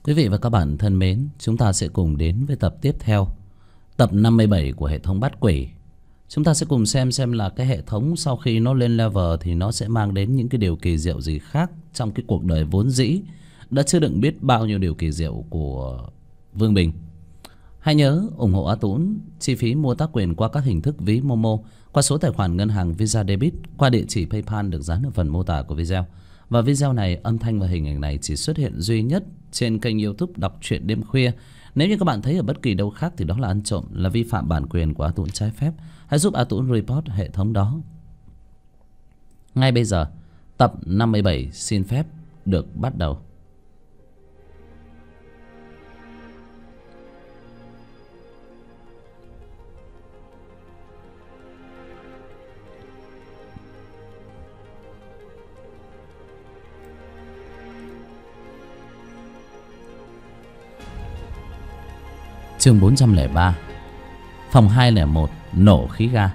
Quý vị và các bạn thân mến, chúng ta sẽ cùng đến với tập tiếp theo, tập 57 của hệ thống bắt quỷ. Chúng ta sẽ cùng xem là cái hệ thống sau khi nó lên level thì nó sẽ mang đến những cái điều kỳ diệu gì khác trong cái cuộc đời vốn dĩ đã chứa đựng biết bao nhiêu điều kỳ diệu của Vương Bình. Hãy nhớ ủng hộ A Tũng chi phí mua tác quyền qua các hình thức ví Momo, qua số tài khoản ngân hàng Visa Debit, qua địa chỉ PayPal được dán ở phần mô tả của video. Và video này, âm thanh và hình ảnh này chỉ xuất hiện duy nhất trên kênh YouTube Đọc Truyện Đêm Khuya. Nếu như các bạn thấy ở bất kỳ đâu khác thì đó là ăn trộm, là vi phạm bản quyền của A Tũng trái phép. Hãy giúp A Tũng report hệ thống đó. Ngay bây giờ, tập 57 xin phép được bắt đầu. Chương 403, phòng 201, nổ khí ga.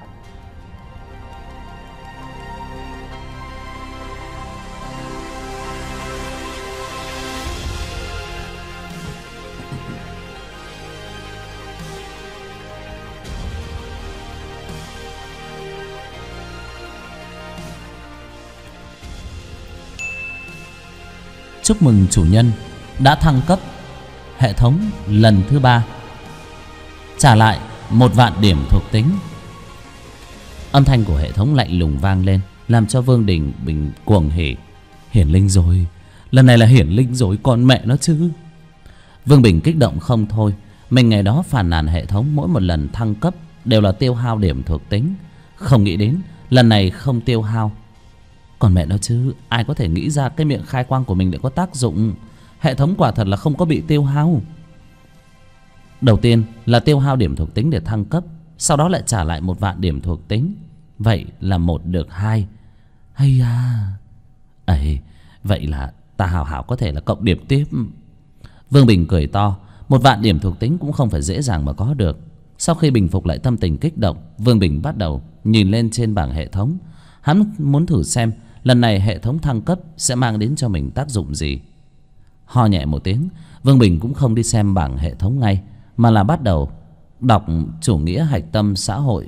Chúc mừng chủ nhân đã thăng cấp hệ thống lần thứ 3. Trả lại 1.000.000 điểm thuộc tính. Âm thanh của hệ thống lạnh lùng vang lên, làm cho Vương Bình cuồng hỉ. Hiển linh rồi, lần này là hiển linh rồi, con mẹ nó chứ. Vương Bình kích động không thôi. Mình ngày đó phàn nàn hệ thống mỗi một lần thăng cấp đều là tiêu hao điểm thuộc tính, không nghĩ đến lần này không tiêu hao. Còn mẹ nó chứ, ai có thể nghĩ ra cái miệng khai quang của mình lại có tác dụng. Hệ thống quả thật là không có bị tiêu hao. Đầu tiên là tiêu hao điểm thuộc tính để thăng cấp, sau đó lại trả lại 1.000.000 điểm thuộc tính. Vậy là 1 được 2. Hay à, ấy, vậy là ta hào hảo có thể là cộng điểm tiếp. Vương Bình cười to. 1.000.000 điểm thuộc tính cũng không phải dễ dàng mà có được. Sau khi bình phục lại tâm tình kích động, Vương Bình bắt đầu nhìn lên trên bảng hệ thống. Hắn muốn thử xem lần này hệ thống thăng cấp sẽ mang đến cho mình tác dụng gì. Ho nhẹ một tiếng, Vương Bình cũng không đi xem bảng hệ thống ngay, mà là bắt đầu đọc chủ nghĩa hạch tâm xã hội.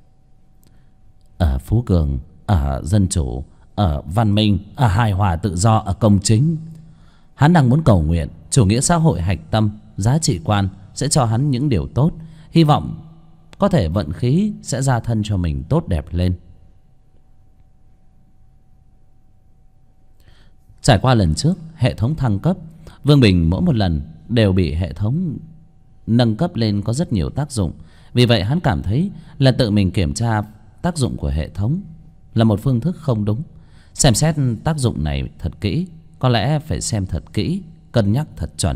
Ở Phú Cường, ở dân chủ, ở văn minh, ở hài hòa tự do, ở công chính. Hắn đang muốn cầu nguyện chủ nghĩa xã hội hạch tâm, giá trị quan sẽ cho hắn những điều tốt. Hy vọng có thể vận khí sẽ ra thân cho mình tốt đẹp lên. Trải qua lần trước hệ thống thăng cấp, Vương Bình mỗi một lần đều bị hệ thống nâng cấp lên có rất nhiều tác dụng. Vì vậy hắn cảm thấy là tự mình kiểm tra tác dụng của hệ thống là một phương thức không đúng. Xem xét tác dụng này thật kỹ, có lẽ phải xem thật kỹ, cân nhắc thật chuẩn.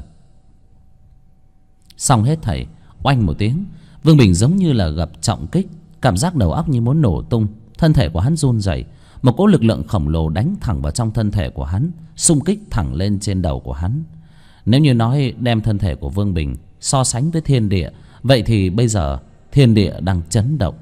Xong hết thảy, oanh một tiếng, Vương Bình giống như là gặp trọng kích, cảm giác đầu óc như muốn nổ tung. Thân thể của hắn run rẩy, một cỗ lực lượng khổng lồ đánh thẳng vào trong thân thể của hắn, xung kích thẳng lên trên đầu của hắn. Nếu như nói đem thân thể của Vương Bình so sánh với thiên địa, vậy thì bây giờ thiên địa đang chấn động.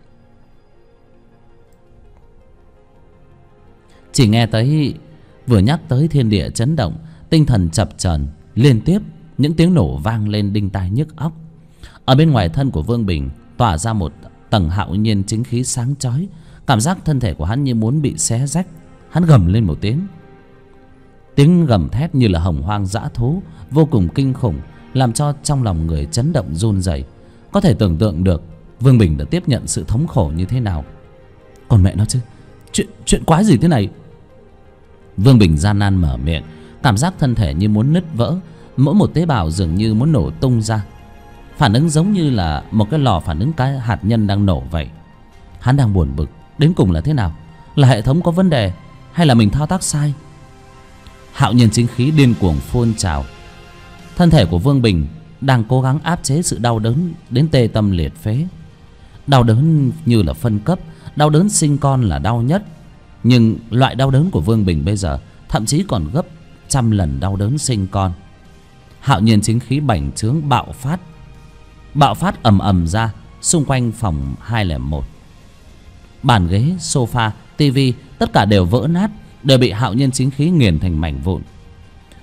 Chỉ nghe tới, vừa nhắc tới thiên địa chấn động, tinh thần chập chờn, liên tiếp những tiếng nổ vang lên đinh tai nhức óc. Ở bên ngoài thân của Vương Bình tỏa ra một tầng hạo nhiên chính khí sáng chói, cảm giác thân thể của hắn như muốn bị xé rách. Hắn gầm lên một tiếng. Tiếng gầm thét như là hồng hoang dã thú, vô cùng kinh khủng, làm cho trong lòng người chấn động run rẩy. Có thể tưởng tượng được Vương Bình đã tiếp nhận sự thống khổ như thế nào. Còn mẹ nó chứ, chuyện quái gì thế này? Vương Bình gian nan mở miệng, cảm giác thân thể như muốn nứt vỡ, mỗi một tế bào dường như muốn nổ tung ra. Phản ứng giống như là một cái lò phản ứng cái hạt nhân đang nổ vậy. Hắn đang buồn bực, đến cùng là thế nào? Là hệ thống có vấn đề hay là mình thao tác sai? Hạo nhiên chính khí điên cuồng phun trào. Thân thể của Vương Bình đang cố gắng áp chế sự đau đớn đến tê tâm liệt phế. Đau đớn như là phân cấp, đau đớn sinh con là đau nhất. Nhưng loại đau đớn của Vương Bình bây giờ thậm chí còn gấp trăm lần đau đớn sinh con. Hạo nhiên chính khí bành trướng bạo phát ầm ầm ra xung quanh phòng 201. Bàn ghế, sofa, tivi tất cả đều vỡ nát, đều bị hạo nhiên chính khí nghiền thành mảnh vụn.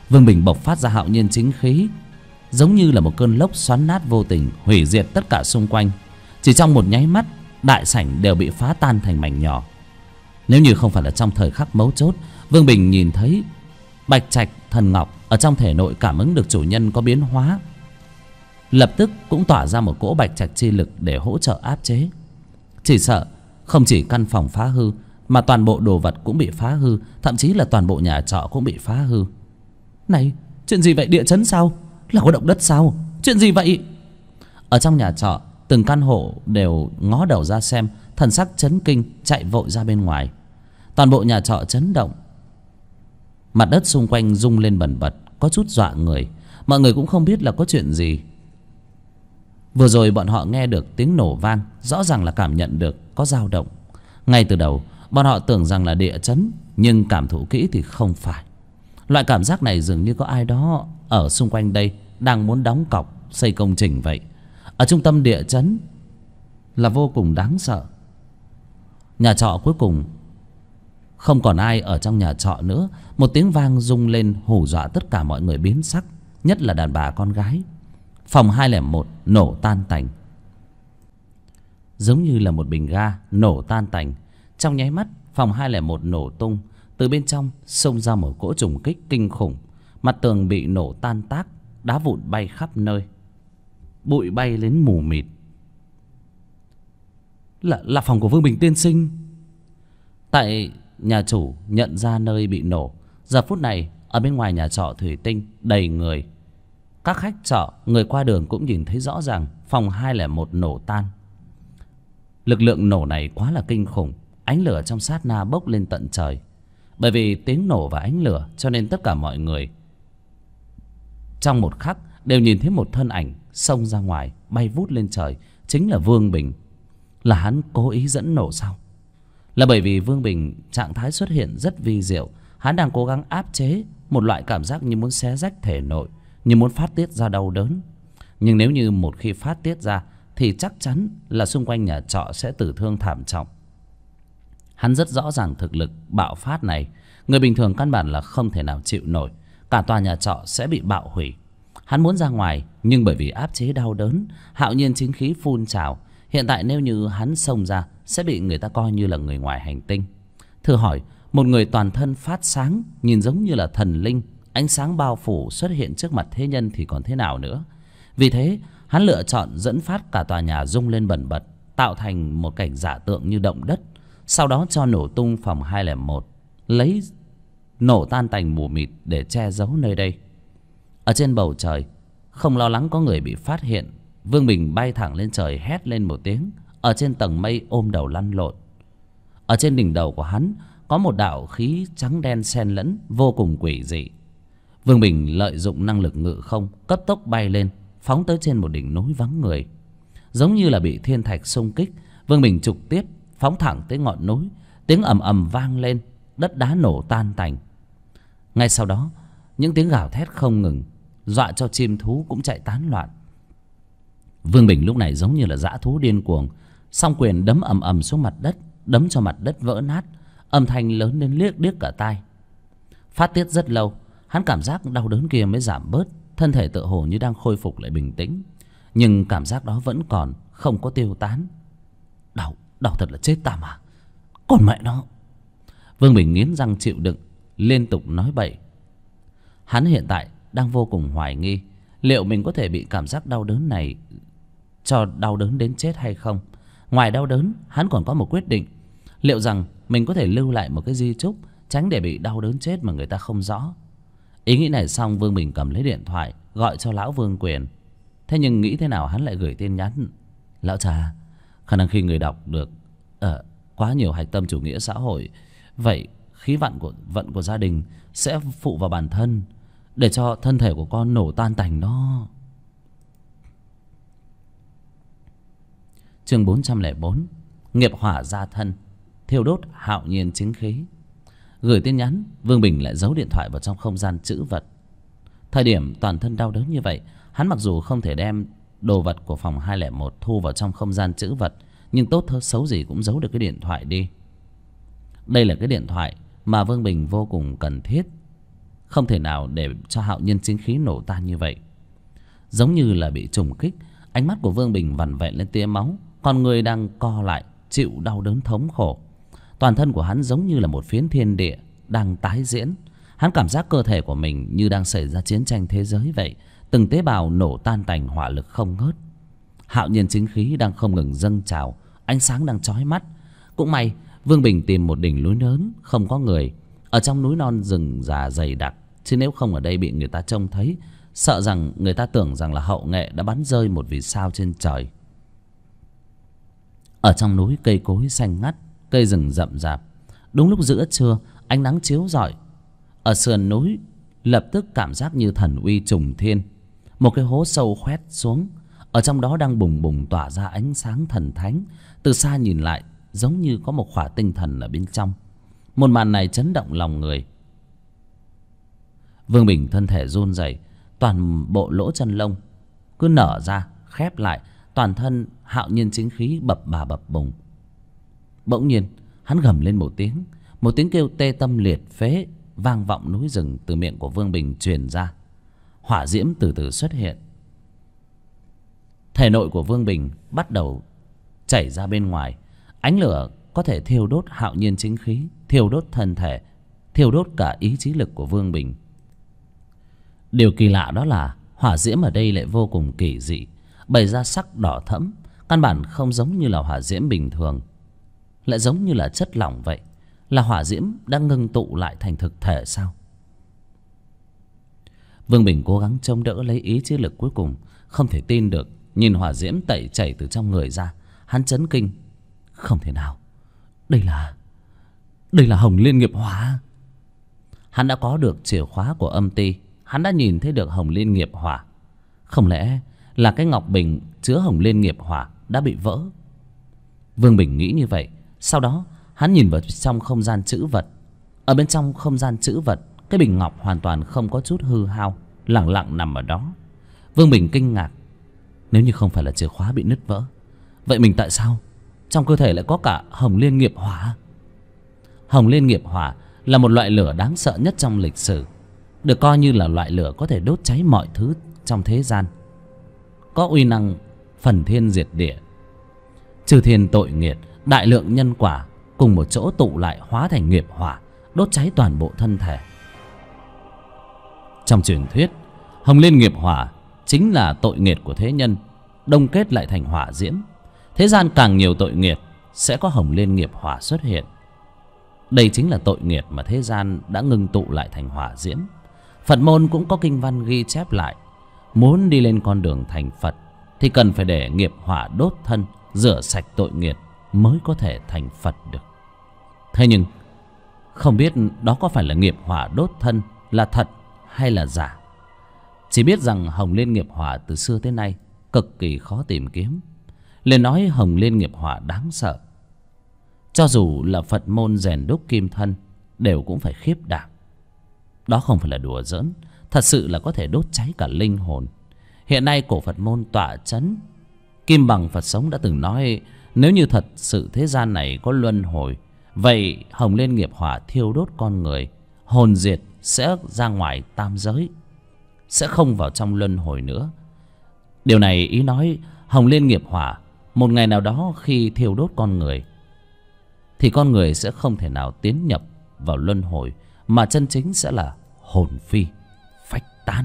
Vương Bình bộc phát ra hạo nhiên chính khí, giống như là một cơn lốc xoắn nát vô tình, hủy diệt tất cả xung quanh. Chỉ trong một nháy mắt, đại sảnh đều bị phá tan thành mảnh nhỏ. Nếu như không phải là trong thời khắc mấu chốt, Vương Bình nhìn thấy bạch trạch thần ngọc ở trong thể nội cảm ứng được chủ nhân có biến hóa, lập tức cũng tỏa ra một cỗ bạch trạch chi lực để hỗ trợ áp chế. Chỉ sợ không chỉ căn phòng phá hư, mà toàn bộ đồ vật cũng bị phá hư, thậm chí là toàn bộ nhà trọ cũng bị phá hư. Này, chuyện gì vậy? Địa chấn sao? Là có động đất sao? Chuyện gì vậy? Ở trong nhà trọ, từng căn hộ đều ngó đầu ra xem, thần sắc chấn kinh, chạy vội ra bên ngoài. Toàn bộ nhà trọ chấn động, mặt đất xung quanh rung lên bần bật, có chút dọa người. Mọi người cũng không biết là có chuyện gì. Vừa rồi bọn họ nghe được tiếng nổ vang, rõ ràng là cảm nhận được có dao động. Ngay từ đầu bọn họ tưởng rằng là địa chấn, nhưng cảm thụ kỹ thì không phải. Loại cảm giác này dường như có ai đó ở xung quanh đây đang muốn đóng cọc xây công trình vậy. Ở trung tâm địa chấn là vô cùng đáng sợ. Nhà trọ cuối cùng không còn ai ở trong nhà trọ nữa. Một tiếng vang rung lên hù dọa tất cả mọi người biến sắc, nhất là đàn bà con gái. Phòng 201 nổ tan tành, giống như là một bình ga nổ tan tành. Trong nháy mắt, phòng 201 nổ tung. Từ bên trong xông ra một cỗ trùng kích kinh khủng. Mặt tường bị nổ tan tác, đá vụn bay khắp nơi, bụi bay đến mù mịt. Là phòng của Vương Bình tiên sinh. Tại nhà chủ nhận ra nơi bị nổ. Giờ phút này ở bên ngoài nhà trọ thủy tinh đầy người. Các khách trọ, người qua đường cũng nhìn thấy rõ ràng phòng 201 nổ tan. Lực lượng nổ này quá là kinh khủng. Ánh lửa trong sát na bốc lên tận trời. Bởi vì tiếng nổ và ánh lửa, cho nên tất cả mọi người trong một khắc đều nhìn thấy một thân ảnh xông ra ngoài, bay vút lên trời. Chính là Vương Bình. Là hắn cố ý dẫn nổ sao? Là bởi vì Vương Bình trạng thái xuất hiện rất vi diệu. Hắn đang cố gắng áp chế một loại cảm giác như muốn xé rách thể nội, như muốn phát tiết ra đau đớn. Nhưng nếu như một khi phát tiết ra thì chắc chắn là xung quanh nhà trọ sẽ tử thương thảm trọng. Hắn rất rõ ràng thực lực bạo phát này, người bình thường căn bản là không thể nào chịu nổi. Cả tòa nhà trọ sẽ bị bạo hủy. Hắn muốn ra ngoài, nhưng bởi vì áp chế đau đớn, hạo nhiên chính khí phun trào. Hiện tại nếu như hắn xông ra, sẽ bị người ta coi như là người ngoài hành tinh. Thử hỏi, một người toàn thân phát sáng, nhìn giống như là thần linh, ánh sáng bao phủ xuất hiện trước mặt thế nhân thì còn thế nào nữa. Vì thế hắn lựa chọn dẫn phát cả tòa nhà rung lên bần bật, tạo thành một cảnh giả tượng như động đất. Sau đó cho nổ tung phòng 201, lấy nổ tan tành mù mịt để che giấu nơi đây. Ở trên bầu trời, không lo lắng có người bị phát hiện, Vương Bình bay thẳng lên trời hét lên một tiếng. Ở trên tầng mây ôm đầu lăn lộn. Ở trên đỉnh đầu của hắn có một đạo khí trắng đen xen lẫn, vô cùng quỷ dị. Vương Bình lợi dụng năng lực ngự không, cấp tốc bay lên, phóng tới trên một đỉnh núi vắng người. Giống như là bị thiên thạch xung kích, Vương Bình trực tiếp phóng thẳng tới ngọn núi. Tiếng ầm ầm vang lên, đất đá nổ tan tành. Ngay sau đó, những tiếng gào thét không ngừng, dọa cho chim thú cũng chạy tán loạn. Vương Bình lúc này giống như là dã thú điên cuồng, song quyền đấm ầm ầm xuống mặt đất, đấm cho mặt đất vỡ nát, âm thanh lớn đến liếc điếc cả tai. Phát tiết rất lâu, hắn cảm giác đau đớn kia mới giảm bớt, thân thể tựa hồ như đang khôi phục lại bình tĩnh. Nhưng cảm giác đó vẫn còn, không có tiêu tán. Đau thật là chết ta mà. Còn mẹ nó. Vương Bình nghiến răng chịu đựng, liên tục nói bậy. Hắn hiện tại đang vô cùng hoài nghi liệu mình có thể bị cảm giác đau đớn này cho đau đớn đến chết hay không. Ngoài đau đớn, hắn còn có một quyết định. Liệu rằng mình có thể lưu lại một cái di chúc, tránh để bị đau đớn chết mà người ta không rõ. Ý nghĩ này xong, Vương Bình cầm lấy điện thoại gọi cho lão Vương Quyền. Thế nhưng nghĩ thế nào hắn lại gửi tin nhắn: lão trà, khả năng khi người đọc được quá nhiều hạch tâm chủ nghĩa xã hội, vậy khí vận của gia đình sẽ phụ vào bản thân, để cho thân thể của con nổ tan tành đó. Chương 404, nghiệp hỏa gia thân, thiêu đốt hạo nhiên chính khí. Gửi tin nhắn, Vương Bình lại giấu điện thoại vào trong không gian trữ vật. Thời điểm toàn thân đau đớn như vậy, hắn mặc dù không thể đem đồ vật của phòng 201 thu vào trong không gian trữ vật, nhưng tốt xấu gì cũng giấu được cái điện thoại đi. Đây là cái điện thoại mà Vương Bình vô cùng cần thiết. không thể nào để cho hạo nhiên chính khí nổ tan như vậy. Giống như là bị trùng kích, ánh mắt của Vương Bình vằn vện lên tia máu, con người đang co lại chịu đau đớn thống khổ. Toàn thân của hắn giống như là một phiến thiên địa đang tái diễn. Hắn cảm giác cơ thể của mình như đang xảy ra chiến tranh thế giới vậy, từng tế bào nổ tan tành, hỏa lực không ngớt. Hạo nhiên chính khí đang không ngừng dâng trào, ánh sáng đang chói mắt. Cũng may Vương Bình tìm một đỉnh núi lớn không có người, ở trong núi non rừng già dày đặc, chứ nếu không ở đây bị người ta trông thấy, sợ rằng người ta tưởng rằng là hậu nghệ đã bắn rơi một vì sao trên trời. Ở trong núi cây cối xanh ngắt, cây rừng rậm rạp. Đúng lúc giữa trưa, ánh nắng chiếu rọi ở sườn núi, lập tức cảm giác như thần uy trùng thiên. Một cái hố sâu khoét xuống, ở trong đó đang bùng bùng tỏa ra ánh sáng thần thánh. Từ xa nhìn lại giống như có một khỏa tinh thần ở bên trong. Một màn này chấn động lòng người. Vương Bình thân thể run rẩy, toàn bộ lỗ chân lông cứ nở ra khép lại, toàn thân hạo nhiên chính khí bập bà bập bùng. Bỗng nhiên hắn gầm lên một tiếng kêu tê tâm liệt phế vang vọng núi rừng từ miệng của Vương Bình truyền ra. Hỏa diễm từ từ xuất hiện. Thể nội của Vương Bình bắt đầu chảy ra bên ngoài. Ánh lửa có thể thiêu đốt hạo nhiên chính khí, thiêu đốt thân thể, thiêu đốt cả ý chí lực của Vương Bình. Điều kỳ lạ đó là hỏa diễm ở đây lại vô cùng kỳ dị, bày ra sắc đỏ thẫm, căn bản không giống như là hỏa diễm bình thường, lại giống như là chất lỏng vậy. Là hỏa diễm đang ngưng tụ lại thành thực thể sao? Vương Bình cố gắng chống đỡ lấy ý chí lực cuối cùng, không thể tin được. Nhìn hỏa diễm tẩy chảy từ trong người ra, hắn chấn kinh. Không thể nào, đây là Hồng Liên Nghiệp Hỏa. Hắn đã có được chìa khóa của âm ty, hắn đã nhìn thấy được Hồng Liên Nghiệp Hỏa. Không lẽ là cái ngọc bình chứa Hồng Liên Nghiệp Hỏa đã bị vỡ? Vương Bình nghĩ như vậy. Sau đó hắn nhìn vào trong không gian trữ vật. Ở bên trong không gian trữ vật, cái bình ngọc hoàn toàn không có chút hư hao, lẳng lặng nằm ở đó. Vương Bình kinh ngạc. Nếu như không phải là chìa khóa bị nứt vỡ, vậy mình tại sao trong cơ thể lại có cả Hồng Liên Nghiệp Hỏa? Hồng Liên Nghiệp Hỏa là một loại lửa đáng sợ nhất trong lịch sử, được coi như là loại lửa có thể đốt cháy mọi thứ trong thế gian, có uy năng phần thiên diệt địa. Trừ thiên tội nghiệt, đại lượng nhân quả cùng một chỗ tụ lại hóa thành nghiệp hỏa, đốt cháy toàn bộ thân thể. Trong truyền thuyết, Hồng Liên Nghiệp Hỏa chính là tội nghiệt của thế nhân, đông kết lại thành hỏa diễm. Thế gian càng nhiều tội nghiệt, sẽ có Hồng Liên Nghiệp Hỏa xuất hiện. Đây chính là tội nghiệt mà thế gian đã ngưng tụ lại thành hỏa diễm. Phật môn cũng có kinh văn ghi chép lại, muốn đi lên con đường thành Phật thì cần phải để nghiệp hỏa đốt thân, rửa sạch tội nghiệt mới có thể thành Phật được. Thế nhưng không biết đó có phải là nghiệp hỏa đốt thân là thật hay là giả. Chỉ biết rằng Hồng Liên Nghiệp Hỏa từ xưa tới nay cực kỳ khó tìm kiếm. Liền nói Hồng Liên Nghiệp Hỏa đáng sợ, cho dù là Phật môn rèn đúc kim thân đều cũng phải khiếp đảm. Đó không phải là đùa giỡn, thật sự là có thể đốt cháy cả linh hồn. Hiện nay cổ Phật môn tọa chấn, Kim Bằng Phật sống đã từng nói, nếu như thật sự thế gian này có luân hồi, vậy Hồng Liên Nghiệp Hỏa thiêu đốt con người, hồn diệt sẽ ra ngoài tam giới, sẽ không vào trong luân hồi nữa. Điều này ý nói Hồng Liên Nghiệp Hỏa một ngày nào đó khi thiêu đốt con người thì con người sẽ không thể nào tiến nhập vào luân hồi, mà chân chính sẽ là hồn phi phách tán.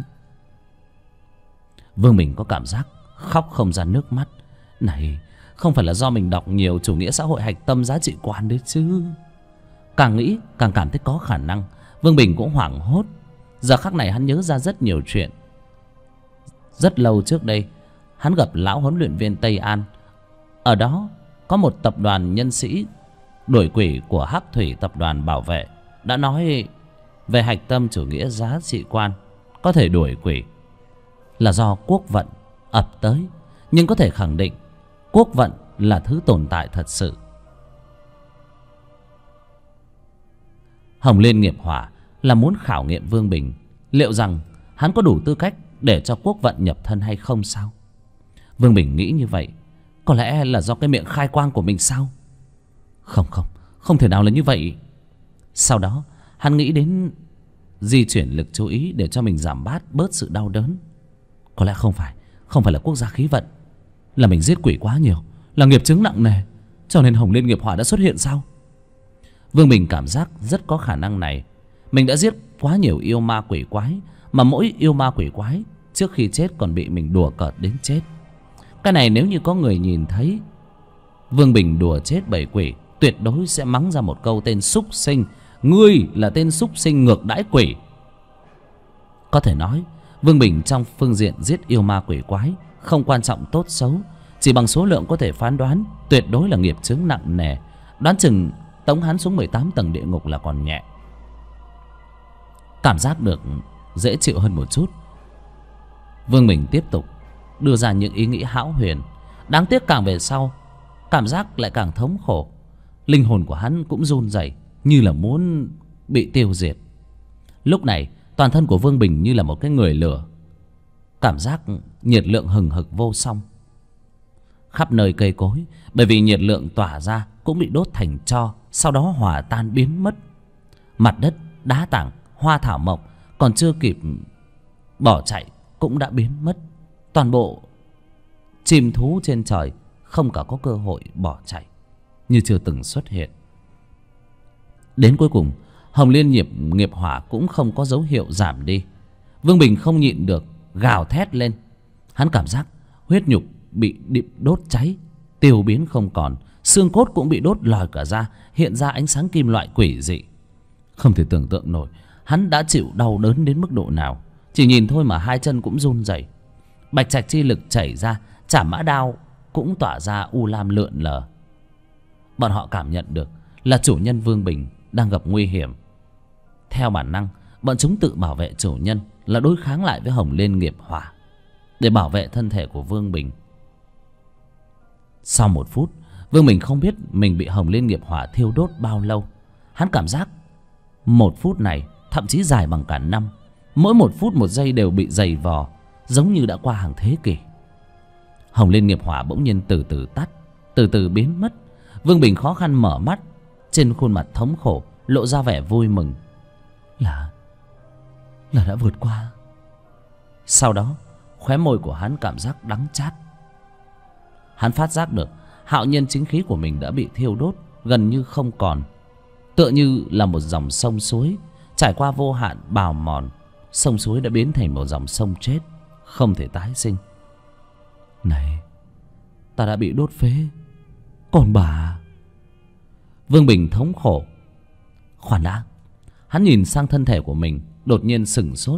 Vương Bình có cảm giác khóc không ra nước mắt. Này không phải là do mình đọc nhiều chủ nghĩa xã hội hạch tâm giá trị quan đấy chứ. Càng nghĩ càng cảm thấy có khả năng. Vương Bình cũng hoảng hốt. Giờ khắc này hắn nhớ ra rất nhiều chuyện. Rất lâu trước đây hắn gặp lão huấn luyện viên Tây An. Ở đó có một tập đoàn nhân sĩ đuổi quỷ của Hắc Thủy tập đoàn bảo vệ đã nói về hạch tâm chủ nghĩa giá trị quan có thể đuổi quỷ là do quốc vận ập tới, nhưng có thể khẳng định quốc vận là thứ tồn tại thật sự. Hồng Liên Nghiệp Hỏa là muốn khảo nghiệm Vương Bình liệu rằng hắn có đủ tư cách để cho quốc vận nhập thân hay không sao. Vương Bình nghĩ như vậy. Có lẽ là do cái miệng khai quang của mình sao? Không thể nào là như vậy. Sau đó hắn nghĩ đến di chuyển lực chú ý để cho mình giảm bớt sự đau đớn. Có lẽ không phải là quốc gia khí vận, là mình giết quỷ quá nhiều, là nghiệp chướng nặng nề, cho nên Hồng Liên nghiệp hỏa đã xuất hiện sao? Vương Bình cảm giác rất có khả năng này. Mình đã giết quá nhiều yêu ma quỷ quái, mà mỗi yêu ma quỷ quái trước khi chết còn bị mình đùa cợt đến chết. Cái này nếu như có người nhìn thấy Vương Bình đùa chết bầy quỷ, tuyệt đối sẽ mắng ra một câu: tên súc sinh, ngươi là tên súc sinh ngược đãi quỷ. Có thể nói Vương Bình trong phương diện giết yêu ma quỷ quái không quan trọng tốt xấu, chỉ bằng số lượng có thể phán đoán tuyệt đối là nghiệp chướng nặng nề. Đoán chừng tống hắn xuống 18 tầng địa ngục là còn nhẹ. Cảm giác được dễ chịu hơn một chút, Vương Bình tiếp tục đưa ra những ý nghĩ hão huyền. Đáng tiếc càng về sau cảm giác lại càng thống khổ. Linh hồn của hắn cũng run rẩy như là muốn bị tiêu diệt. Lúc này toàn thân của Vương Bình như là một cái người lửa, cảm giác nhiệt lượng hừng hực vô song. Khắp nơi cây cối bởi vì nhiệt lượng tỏa ra cũng bị đốt thành tro, sau đó hòa tan biến mất. Mặt đất, đá tảng, hoa thảo mộc còn chưa kịp bỏ chạy cũng đã biến mất. Toàn bộ chim thú trên trời không cả có cơ hội bỏ chạy, như chưa từng xuất hiện. Đến cuối cùng Hồng Liên nghiệp hỏa cũng không có dấu hiệu giảm đi. Vương Bình không nhịn được gào thét lên. Hắn cảm giác huyết nhục bị đốt cháy, tiêu biến không còn, xương cốt cũng bị đốt lòi cả ra, hiện ra ánh sáng kim loại quỷ dị. Không thể tưởng tượng nổi hắn đã chịu đau đớn đến mức độ nào. Chỉ nhìn thôi mà hai chân cũng run rẩy. Bạch trạch chi lực chảy ra, chảm mã đao cũng tỏa ra u lam lượn lờ. Bọn họ cảm nhận được là chủ nhân Vương Bình đang gặp nguy hiểm. Theo bản năng bọn chúng tự bảo vệ chủ nhân, là đối kháng lại với Hồng Liên nghiệp hỏa để bảo vệ thân thể của Vương Bình. Sau 1 phút, Vương Bình không biết mình bị Hồng Liên nghiệp hỏa thiêu đốt bao lâu. Hắn cảm giác 1 phút này thậm chí dài bằng cả năm. Mỗi 1 phút 1 giây đều bị dày vò, giống như đã qua hàng thế kỷ. Hồng Liên nghiệp hỏa bỗng nhiên từ từ tắt, từ từ biến mất. Vương Bình khó khăn mở mắt, trên khuôn mặt thống khổ lộ ra vẻ vui mừng. Là đã vượt qua. Sau đó khóe môi của hắn cảm giác đắng chát. Hắn phát giác được hạo nhiên chính khí của mình đã bị thiêu đốt gần như không còn, tựa như là một dòng sông suối trải qua vô hạn bào mòn. Sông suối đã biến thành một dòng sông chết, không thể tái sinh. Này, ta đã bị đốt phế, còn bà... Vương Bình thống khổ. Khoan đã. Hắn nhìn sang thân thể của mình, đột nhiên sửng sốt.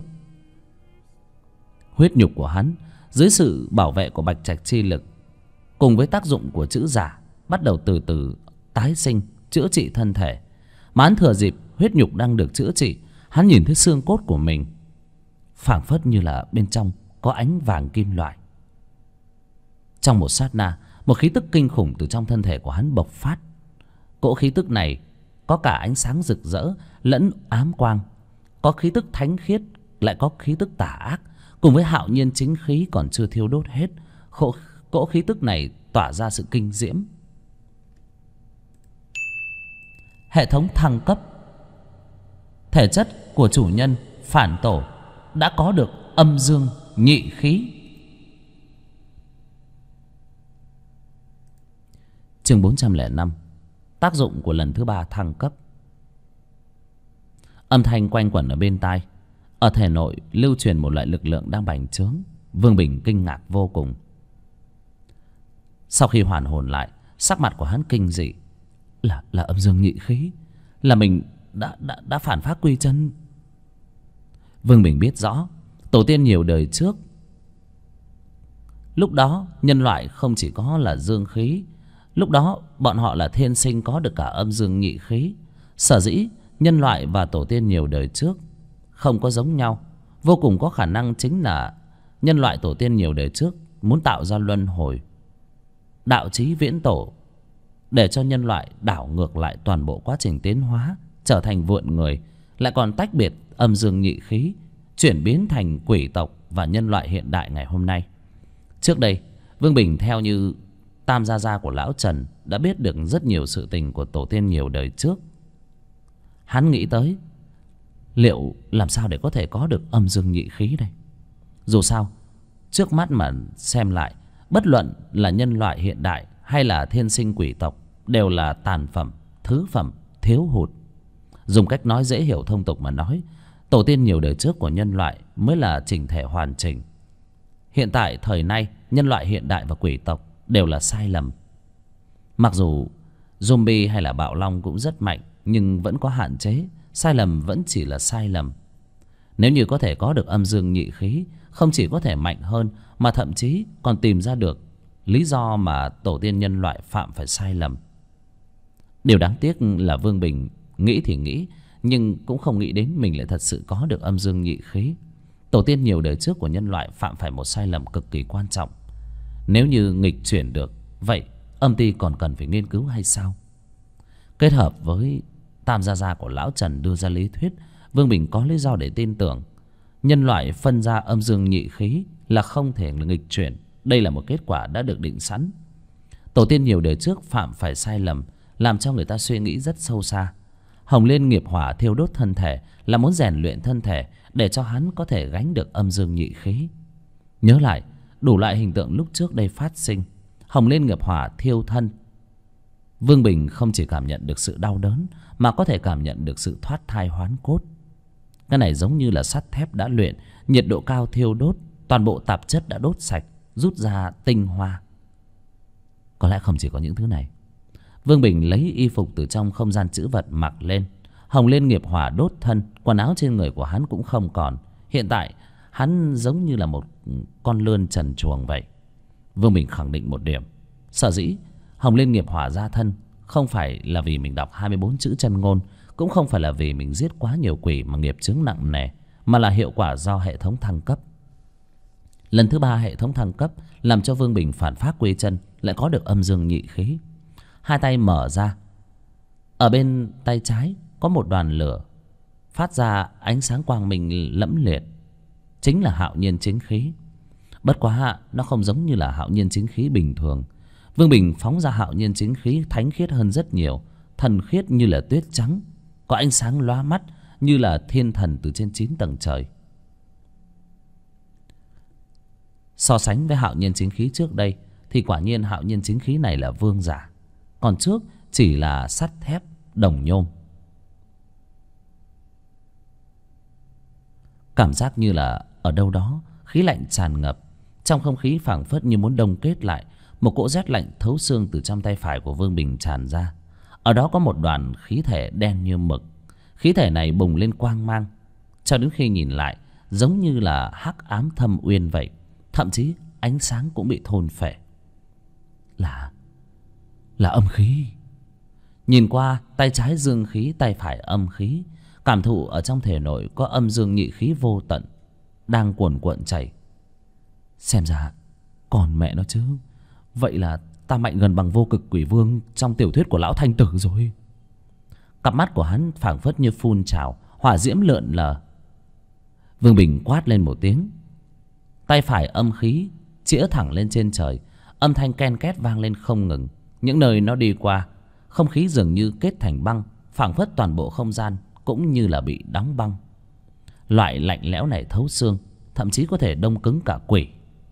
Huyết nhục của hắn dưới sự bảo vệ của bạch trạch chi lực cùng với tác dụng của chữ giả bắt đầu từ từ tái sinh, chữa trị thân thể. Mà hắn thừa dịp huyết nhục đang được chữa trị, hắn nhìn thấy xương cốt của mình phảng phất như là bên trong có ánh vàng kim loại. Trong một sát na, một khí tức kinh khủng từ trong thân thể của hắn bộc phát. Cỗ khí tức này có cả ánh sáng rực rỡ lẫn ám quang, có khí tức thánh khiết, lại có khí tức tà ác, cùng với hạo nhiên chính khí còn chưa thiêu đốt hết. Cỗ khí tức này tỏa ra sự kinh diễm. Hệ thống thăng cấp. Thể chất của chủ nhân phản tổ đã có được âm dương nhị khí. Chương 405. Tác dụng của lần thứ 3 thăng cấp. Âm thanh quanh quẩn ở bên tai. Ở thể nội lưu truyền một loại lực lượng đang bành trướng. Vương Bình kinh ngạc vô cùng. Sau khi hoàn hồn lại, sắc mặt của hắn kinh dị. Là âm dương nhị khí, là mình đã phản phát quy chân. Vương Bình biết rõ tổ tiên nhiều đời trước, lúc đó nhân loại không chỉ có là dương khí, lúc đó bọn họ là thiên sinh có được cả âm dương nhị khí. Sở dĩ nhân loại và tổ tiên nhiều đời trước không có giống nhau, vô cùng có khả năng chính là nhân loại tổ tiên nhiều đời trước muốn tạo ra luân hồi, đạo chí viễn tổ, để cho nhân loại đảo ngược lại toàn bộ quá trình tiến hóa, trở thành vượn người, lại còn tách biệt âm dương nhị khí, chuyển biến thành quỷ tộc và nhân loại hiện đại ngày hôm nay. Trước đây Vương Bình theo như tam gia gia của lão Trần đã biết được rất nhiều sự tình của tổ tiên nhiều đời trước. Hắn nghĩ tới liệu làm sao để có thể có được âm dương nhị khí đây? Dù sao, trước mắt mà xem lại, bất luận là nhân loại hiện đại hay là thiên sinh quỷ tộc đều là tàn phẩm, thứ phẩm, thiếu hụt. Dùng cách nói dễ hiểu thông tục mà nói, tổ tiên nhiều đời trước của nhân loại mới là chỉnh thể hoàn chỉnh. Hiện tại thời nay, nhân loại hiện đại và quỷ tộc đều là sai lầm. Mặc dù zombie hay là bạo long cũng rất mạnh, nhưng vẫn có hạn chế. Sai lầm vẫn chỉ là sai lầm. Nếu như có thể có được âm dương nhị khí, không chỉ có thể mạnh hơn, mà thậm chí còn tìm ra được lý do mà tổ tiên nhân loại phạm phải sai lầm. Điều đáng tiếc là Vương Bình nghĩ thì nghĩ, nhưng cũng không nghĩ đến mình lại thật sự có được âm dương nhị khí. Tổ tiên nhiều đời trước của nhân loại phạm phải một sai lầm cực kỳ quan trọng. Nếu như nghịch chuyển được, vậy âm ty còn cần phải nghiên cứu hay sao? Kết hợp với Tam Gia Gia của Lão Trần đưa ra lý thuyết, Vương Bình có lý do để tin tưởng nhân loại phân ra âm dương nhị khí là không thể nghịch chuyển. Đây là một kết quả đã được định sẵn. Tổ tiên nhiều đời trước phạm phải sai lầm, làm cho người ta suy nghĩ rất sâu xa. Hồng Liên nghiệp hỏa thiêu đốt thân thể là muốn rèn luyện thân thể để cho hắn có thể gánh được âm dương nhị khí. Nhớ lại đủ loại hình tượng lúc trước đây phát sinh. Hồng Liên nghiệp hỏa thiêu thân, Vương Bình không chỉ cảm nhận được sự đau đớn, mà có thể cảm nhận được sự thoát thai hoán cốt. Cái này giống như là sắt thép đã luyện, nhiệt độ cao thiêu đốt, toàn bộ tạp chất đã đốt sạch, rút ra tinh hoa. Có lẽ không chỉ có những thứ này. Vương Bình lấy y phục từ trong không gian trữ vật mặc lên. Hồng Liên nghiệp hỏa đốt thân, quần áo trên người của hắn cũng không còn. Hiện tại hắn giống như là một con lươn trần truồng vậy. Vương Bình khẳng định một điểm: sở dĩ Hồng Liên nghiệp hỏa ra thân không phải là vì mình đọc 24 chữ chân ngôn, cũng không phải là vì mình giết quá nhiều quỷ mà nghiệp chướng nặng nề, mà là hiệu quả do hệ thống thăng cấp. Lần thứ 3 hệ thống thăng cấp làm cho Vương Bình phản phát quy chân, lại có được âm dương nhị khí. Hai tay mở ra, ở bên tay trái có một đoàn lửa phát ra ánh sáng quang minh lẫm liệt, chính là hạo nhiên chính khí. Bất quá nó không giống như là hạo nhiên chính khí bình thường. Vương Bình phóng ra hạo nhiên chính khí thánh khiết hơn rất nhiều, thần khiết như là tuyết trắng, có ánh sáng lóa mắt như là thiên thần từ trên 9 tầng trời. So sánh với hạo nhiên chính khí trước đây thì quả nhiên hạo nhiên chính khí này là vương giả, còn trước chỉ là sắt thép đồng nhôm. Cảm giác như là ở đâu đó khí lạnh tràn ngập, trong không khí phảng phất như muốn đông kết lại. Một cỗ rét lạnh thấu xương từ trong tay phải của Vương Bình tràn ra. Ở đó có một đoàn khí thể đen như mực. Khí thể này bùng lên quang mang, cho đến khi nhìn lại giống như là hắc ám thâm uyên vậy. Thậm chí ánh sáng cũng bị thôn phệ. Là âm khí. Nhìn qua, tay trái dương khí, tay phải âm khí. Cảm thụ ở trong thể nội có âm dương nhị khí vô tận đang cuồn cuộn chảy. Xem ra còn mẹ nó chứ, vậy là ta mạnh gần bằng Vô Cực Quỷ Vương trong tiểu thuyết của Lão Thanh Tử rồi. Cặp mắt của hắn phảng phất như phun trào, hỏa diễm lượn lờ. Vương Bình quát lên một tiếng, tay phải âm khí chĩa thẳng lên trên trời. Âm thanh ken két vang lên không ngừng. Những nơi nó đi qua, không khí dường như kết thành băng, phảng phất toàn bộ không gian cũng như là bị đóng băng. Loại lạnh lẽo này thấu xương, thậm chí có thể đông cứng cả quỷ.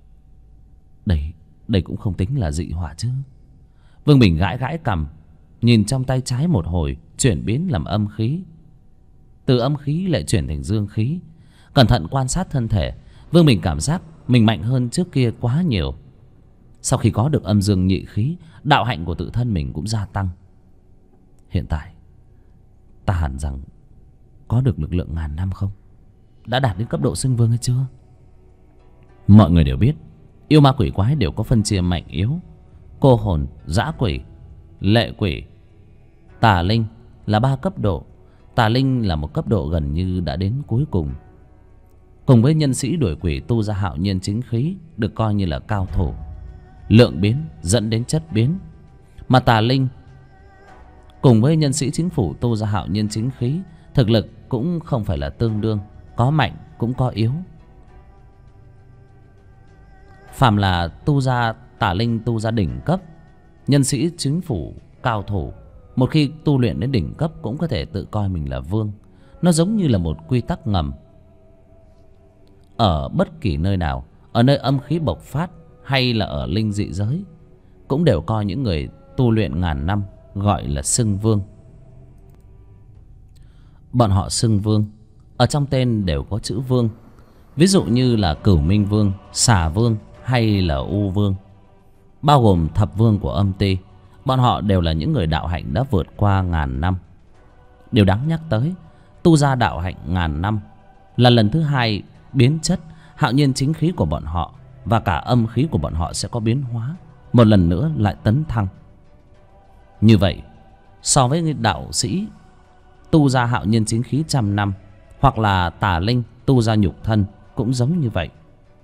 Đây cũng không tính là dị hỏa chứ. Vương Bình gãi gãi cằm, nhìn trong tay trái một hồi, chuyển biến làm âm khí. Từ âm khí lại chuyển thành dương khí. Cẩn thận quan sát thân thể, Vương Bình cảm giác mình mạnh hơn trước kia quá nhiều. Sau khi có được âm dương nhị khí, đạo hạnh của tự thân mình cũng gia tăng. Hiện tại ta hẳn rằng có được lực lượng ngàn năm không? Đã đạt đến cấp độ xưng vương hay chưa? Mọi người đều biết yêu ma quỷ quái đều có phân chia mạnh yếu. Cô hồn, dã quỷ, lệ quỷ, tà linh là 3 cấp độ. Tà linh là một cấp độ gần như đã đến cuối cùng. Cùng với nhân sĩ đuổi quỷ tu ra hạo nhiên chính khí, được coi như là cao thủ. Lượng biến dẫn đến chất biến. Mà tà linh cùng với nhân sĩ chính phủ tu ra hạo nhiên chính khí, thực lực cũng không phải là tương đương, có mạnh cũng có yếu. Phàm là tu ra tà linh tu ra đỉnh cấp, nhân sĩ chính phủ cao thủ, một khi tu luyện đến đỉnh cấp cũng có thể tự coi mình là vương. Nó giống như là một quy tắc ngầm. Ở bất kỳ nơi nào, ở nơi âm khí bộc phát hay là ở linh dị giới, cũng đều coi những người tu luyện ngàn năm gọi là xưng vương. Bọn họ xưng vương, ở trong tên đều có chữ vương. Ví dụ như là Cửu Minh Vương, Xà Vương hay là U Vương. Bao gồm thập vương của âm ti, bọn họ đều là những người đạo hạnh đã vượt qua ngàn năm. Điều đáng nhắc tới, tu ra đạo hạnh ngàn năm là lần thứ hai biến chất. Hạo nhiên chính khí của bọn họ và cả âm khí của bọn họ sẽ có biến hóa, một lần nữa lại tấn thăng. Như vậy, so với đạo sĩ tu ra hạo nhiên chính khí trăm năm, hoặc là tà linh tu ra nhục thân, cũng giống như vậy.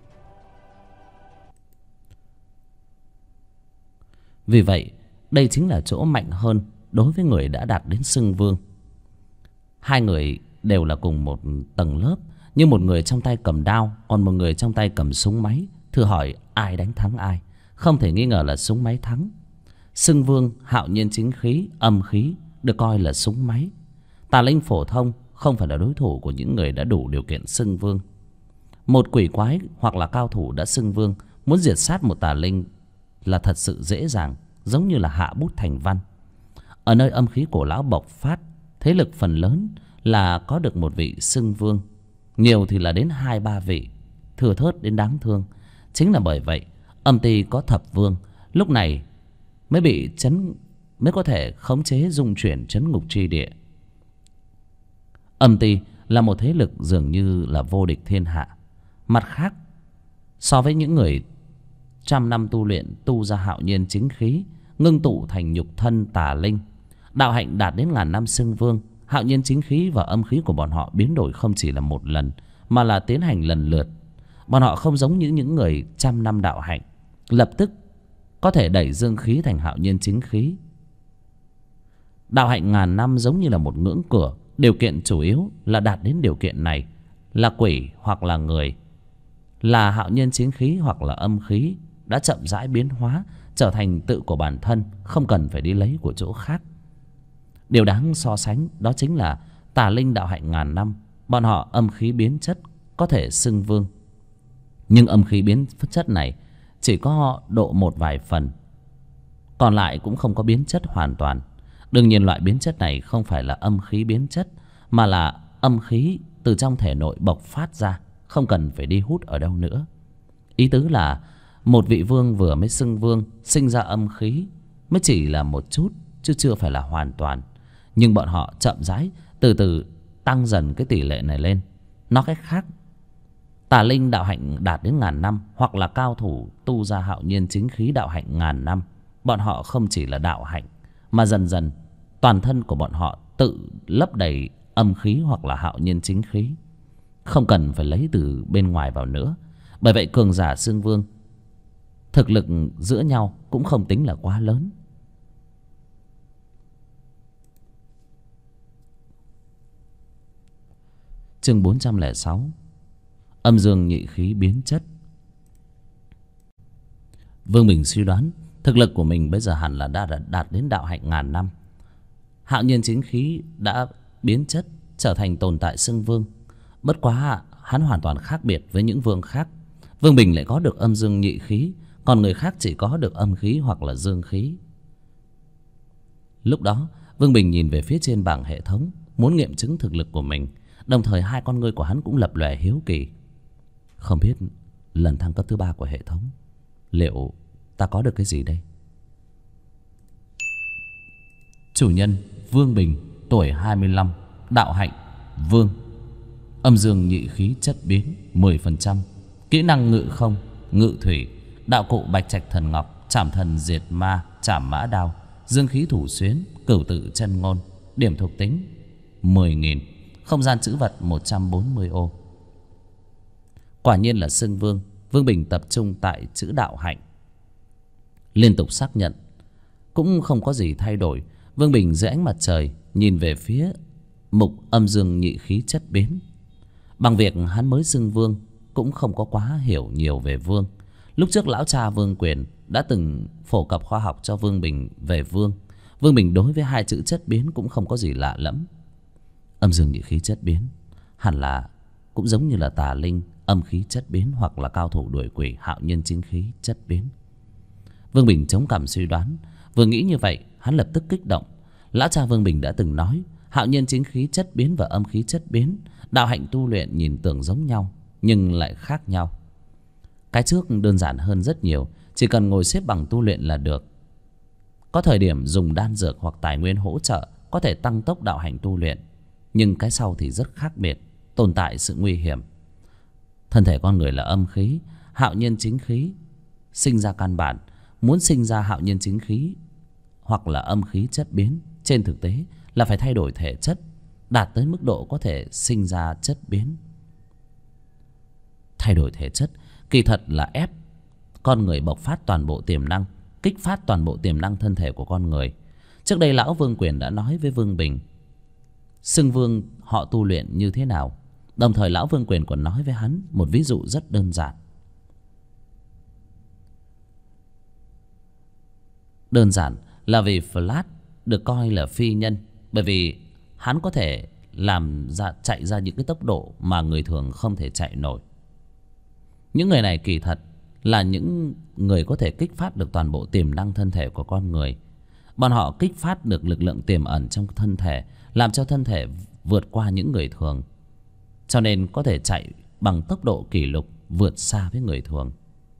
Vì vậy, đây chính là chỗ mạnh hơn đối với người đã đạt đến xưng vương. Hai người đều là cùng một tầng lớp, nhưng một người trong tay cầm đao, còn một người trong tay cầm súng máy. Thử hỏi ai đánh thắng ai? Không thể nghi ngờ là súng máy thắng. Xưng vương hạo nhiên chính khí, âm khí được coi là súng máy. Tà linh phổ thông không phải là đối thủ của những người đã đủ điều kiện xưng vương. Một quỷ quái hoặc là cao thủ đã xưng vương, muốn diệt sát một tà linh là thật sự dễ dàng, giống như là hạ bút thành văn. Ở nơi âm khí cổ lão bộc phát, thế lực phần lớn là có được một vị xưng vương, nhiều thì là đến 2-3 vị, thừa thớt đến đáng thương. Chính là bởi vậy âm ty có thập vương, lúc này mới có thể khống chế dung chuyển trấn ngục tri địa. Âm ty là một thế lực dường như là vô địch thiên hạ. Mặt khác, so với những người trăm năm tu luyện tu ra hạo nhiên chính khí, ngưng tụ thành nhục thân tà linh, đạo hạnh đạt đến ngàn năm xưng vương, hạo nhiên chính khí và âm khí của bọn họ biến đổi không chỉ là một lần, mà là tiến hành lần lượt. Bọn họ không giống như những người trăm năm đạo hạnh, lập tức có thể đẩy dương khí thành hạo nhiên chính khí. Đạo hạnh ngàn năm giống như là một ngưỡng cửa, điều kiện chủ yếu là đạt đến điều kiện này là quỷ hoặc là người, là hạo nhiên chính khí hoặc là âm khí đã chậm rãi biến hóa trở thành tự của bản thân, không cần phải đi lấy của chỗ khác. Điều đáng so sánh đó chính là tà linh đạo hạnh ngàn năm, bọn họ âm khí biến chất có thể xưng vương, nhưng âm khí biến chất này chỉ có độ một vài phần, còn lại cũng không có biến chất hoàn toàn. Đương nhiên loại biến chất này không phải là âm khí biến chất, mà là âm khí từ trong thể nội bộc phát ra, không cần phải đi hút ở đâu nữa. Ý tứ là một vị vương vừa mới xưng vương, sinh ra âm khí mới chỉ là một chút, chứ chưa phải là hoàn toàn. Nhưng bọn họ chậm rãi, từ từ tăng dần cái tỷ lệ này lên. Nói cách khác, tà linh đạo hạnh đạt đến ngàn năm, hoặc là cao thủ tu ra hạo nhiên chính khí đạo hạnh ngàn năm, bọn họ không chỉ là đạo hạnh, mà dần dần toàn thân của bọn họ tự lấp đầy âm khí hoặc là hạo nhiên chính khí, không cần phải lấy từ bên ngoài vào nữa. Bởi vậy cường giả xưng vương, thực lực giữa nhau cũng không tính là quá lớn. Chương 406, âm dương nhị khí biến chất. Vương Bình suy đoán thực lực của mình bây giờ hẳn là đã đạt đến đạo hạnh ngàn năm. Hạo nhiên chính khí đã biến chất trở thành tồn tại xưng vương. Bất quá hắn hoàn toàn khác biệt với những vương khác. Vương Bình lại có được âm dương nhị khí, còn người khác chỉ có được âm khí hoặc là dương khí. Lúc đó Vương Bình nhìn về phía trên bảng hệ thống, muốn nghiệm chứng thực lực của mình. Đồng thời hai con ngươi của hắn cũng lập lòe hiếu kỳ. Không biết lần thăng cấp thứ 3 của hệ thống, liệu ta có được cái gì đây? Chủ nhân Vương Bình, tuổi 25, đạo hạnh vương, âm dương nhị khí chất biến 10%, kỹ năng ngự không, ngự thủy, đạo cụ bạch trạch thần ngọc, trảm thần diệt ma, trảm mã đao, dương khí thủ xuyến, cửu tự chân ngôn, điểm thuộc tính 10.000, không gian trữ vật 140 ô. Quả nhiên là xưng vương. Vương Bình tập trung tại chữ đạo hạnh, liên tục xác nhận, cũng không có gì thay đổi. Vương Bình dưới ánh mặt trời nhìn về phía mục âm dương nhị khí chất biến. Bằng việc hắn mới xưng vương, cũng không có quá hiểu nhiều về vương. Lúc trước lão cha Vương Quyền đã từng phổ cập khoa học cho Vương Bình về vương. Vương Bình đối với hai chữ chất biến cũng không có gì lạ lẫm. Âm dương nhị khí chất biến hẳn là cũng giống như là tà linh âm khí chất biến, hoặc là cao thủ đuổi quỷ hạo nhiên chính khí chất biến. Vương Bình chống cằm suy đoán. Vừa nghĩ như vậy, hắn lập tức kích động. Lão cha Vương Bình đã từng nói, hạo nhiên chính khí chất biến và âm khí chất biến, đạo hạnh tu luyện nhìn tưởng giống nhau nhưng lại khác nhau. Cái trước đơn giản hơn rất nhiều, chỉ cần ngồi xếp bằng tu luyện là được. Có thời điểm dùng đan dược hoặc tài nguyên hỗ trợ có thể tăng tốc đạo hạnh tu luyện, nhưng cái sau thì rất khác biệt, tồn tại sự nguy hiểm. Thân thể con người là âm khí, hạo nhiên chính khí sinh ra căn bản. Muốn sinh ra hạo nhiên chính khí hoặc là âm khí chất biến, trên thực tế là phải thay đổi thể chất, đạt tới mức độ có thể sinh ra chất biến. Thay đổi thể chất kỳ thật là ép con người bộc phát toàn bộ tiềm năng, kích phát toàn bộ tiềm năng thân thể của con người. Trước đây lão Vương Quyền đã nói với Vương Bình xưng vương họ tu luyện như thế nào. Đồng thời lão Vương Quyền còn nói với hắn một ví dụ rất đơn giản. Đơn giản là vì Flash được coi là phi nhân, bởi vì hắn có thể chạy ra những cái tốc độ mà người thường không thể chạy nổi. Những người này kỳ thật là những người có thể kích phát được toàn bộ tiềm năng thân thể của con người. Bọn họ kích phát được lực lượng tiềm ẩn trong thân thể, làm cho thân thể vượt qua những người thường, cho nên có thể chạy bằng tốc độ kỷ lục, vượt xa với người thường.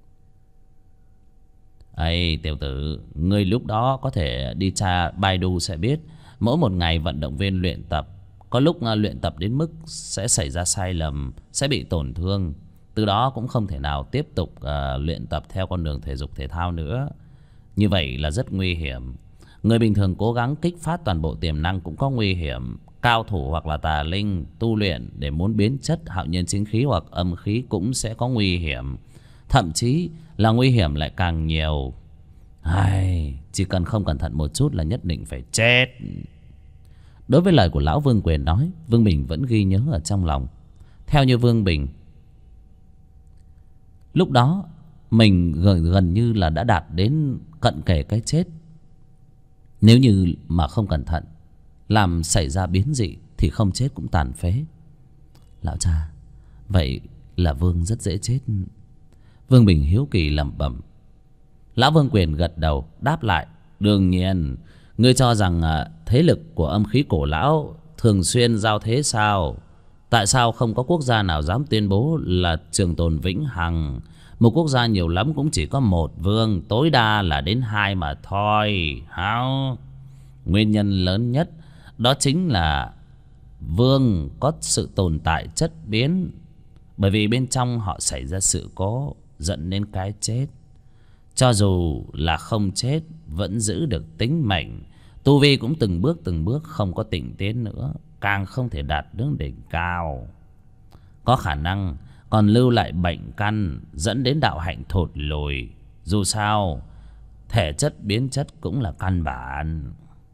Ây tiểu tử, ngươi lúc đó có thể đi tra Baidu sẽ biết. Mỗi một ngày vận động viên luyện tập, có lúc luyện tập đến mức sẽ xảy ra sai lầm, sẽ bị tổn thương. Từ đó cũng không thể nào tiếp tục luyện tập theo con đường thể dục thể thao nữa. Như vậy là rất nguy hiểm. Người bình thường cố gắng kích phát toàn bộ tiềm năng cũng có nguy hiểm. Cao thủ hoặc là tà linh tu luyện để muốn biến chất hạo nhiên chính khí hoặc âm khí cũng sẽ có nguy hiểm. Thậm chí là nguy hiểm lại càng nhiều. Chỉ cần không cẩn thận một chút là nhất định phải chết. Đối với lời của lão Vương Quyền nói, Vương Bình vẫn ghi nhớ ở trong lòng. Theo như Vương Bình, lúc đó mình gần như là đã đạt đến cận kề cái chết. Nếu như mà không cẩn thận làm xảy ra biến dị thì không chết cũng tàn phế. Lão cha, vậy là Vương rất dễ chết. Vương Bình hiếu kỳ lẩm bẩm. Lão Vương Quyền gật đầu đáp lại. Đương nhiên, ngươi cho rằng thế lực của âm khí cổ lão thường xuyên giao thế sao? Tại sao không có quốc gia nào dám tuyên bố là trường tồn vĩnh hằng? Một quốc gia nhiều lắm cũng chỉ có một vương, tối đa là đến hai mà thôi. Nguyên nhân lớn nhất đó chính là vương có sự tồn tại chất biến, bởi vì bên trong họ xảy ra sự cố dẫn đến cái chết. Cho dù là không chết vẫn giữ được tính mệnh, tu vi cũng từng bước không có tịnh tiến nữa, càng không thể đạt đến đỉnh cao. Có khả năng còn lưu lại bệnh căn dẫn đến đạo hạnh thụt lùi. Dù sao thể chất biến chất cũng là căn bản.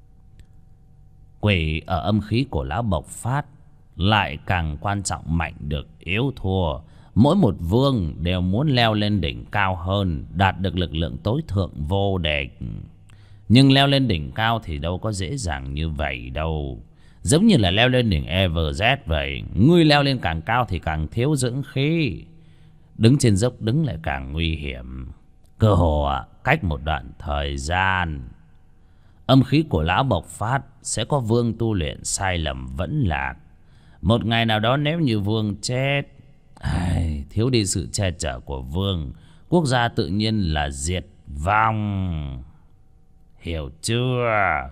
Quỷ ở âm khí của lão bộc phát lại càng quan trọng, mạnh được yếu thua. Mỗi một vương đều muốn leo lên đỉnh cao hơn, đạt được lực lượng tối thượng vô địch. Nhưng leo lên đỉnh cao thì đâu có dễ dàng như vậy đâu. Giống như là leo lên đỉnh Everest vậy. Ngươi leo lên càng cao thì càng thiếu dưỡng khí. Đứng trên dốc đứng lại càng nguy hiểm. Cơ hồ cách một đoạn thời gian, âm khí của lão bộc phát, sẽ có vương tu luyện sai lầm vẫn lạc. Một ngày nào đó nếu như vương chết, thiếu đi sự che chở của vương, quốc gia tự nhiên là diệt vong. Hiểu chưa?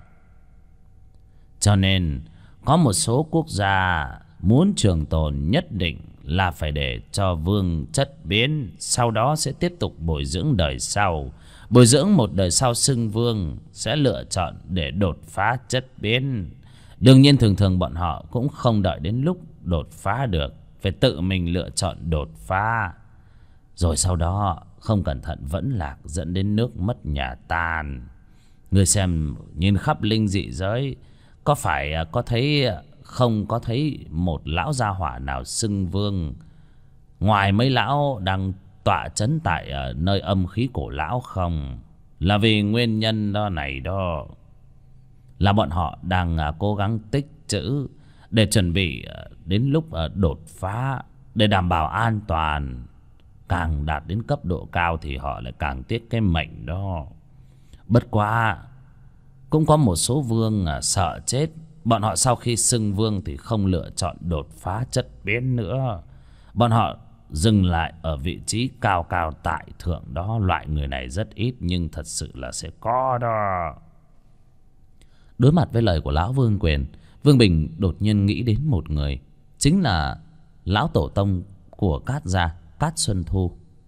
Cho nên có một số quốc gia muốn trường tồn nhất định là phải để cho vương chất biến, sau đó sẽ tiếp tục bồi dưỡng đời sau. Bồi dưỡng một đời sau xưng vương sẽ lựa chọn để đột phá chất biến. Đương nhiên thường bọn họ cũng không đợi đến lúc đột phá được, phải tự mình lựa chọn đột phá. Rồi sau đó không cẩn thận vẫn lạc, dẫn đến nước mất nhà tan. Người xem nhìn khắp linh dị giới, có phải không có thấy một lão gia hỏa nào xưng vương ngoài mấy lão đang tọa trấn tại nơi âm khí cổ lão không? Là vì nguyên nhân đó này đó, là bọn họ đang cố gắng tích trữ để chuẩn bị đến lúc đột phá, để đảm bảo an toàn. Càng đạt đến cấp độ cao thì họ lại càng tiếc cái mệnh đó. Bất quá cũng có một số vương sợ chết. Bọn họ sau khi xưng vương thì không lựa chọn đột phá chất biến nữa. Bọn họ dừng lại ở vị trí cao cao tại thượng đó. Loại người này rất ít, nhưng thật sự là sẽ có đó. Đối mặt với lời của lão Vương Quyền, Vương Bình đột nhiên nghĩ đến một người, chính là lão tổ tông của Cát gia, Cát Xuân Thu.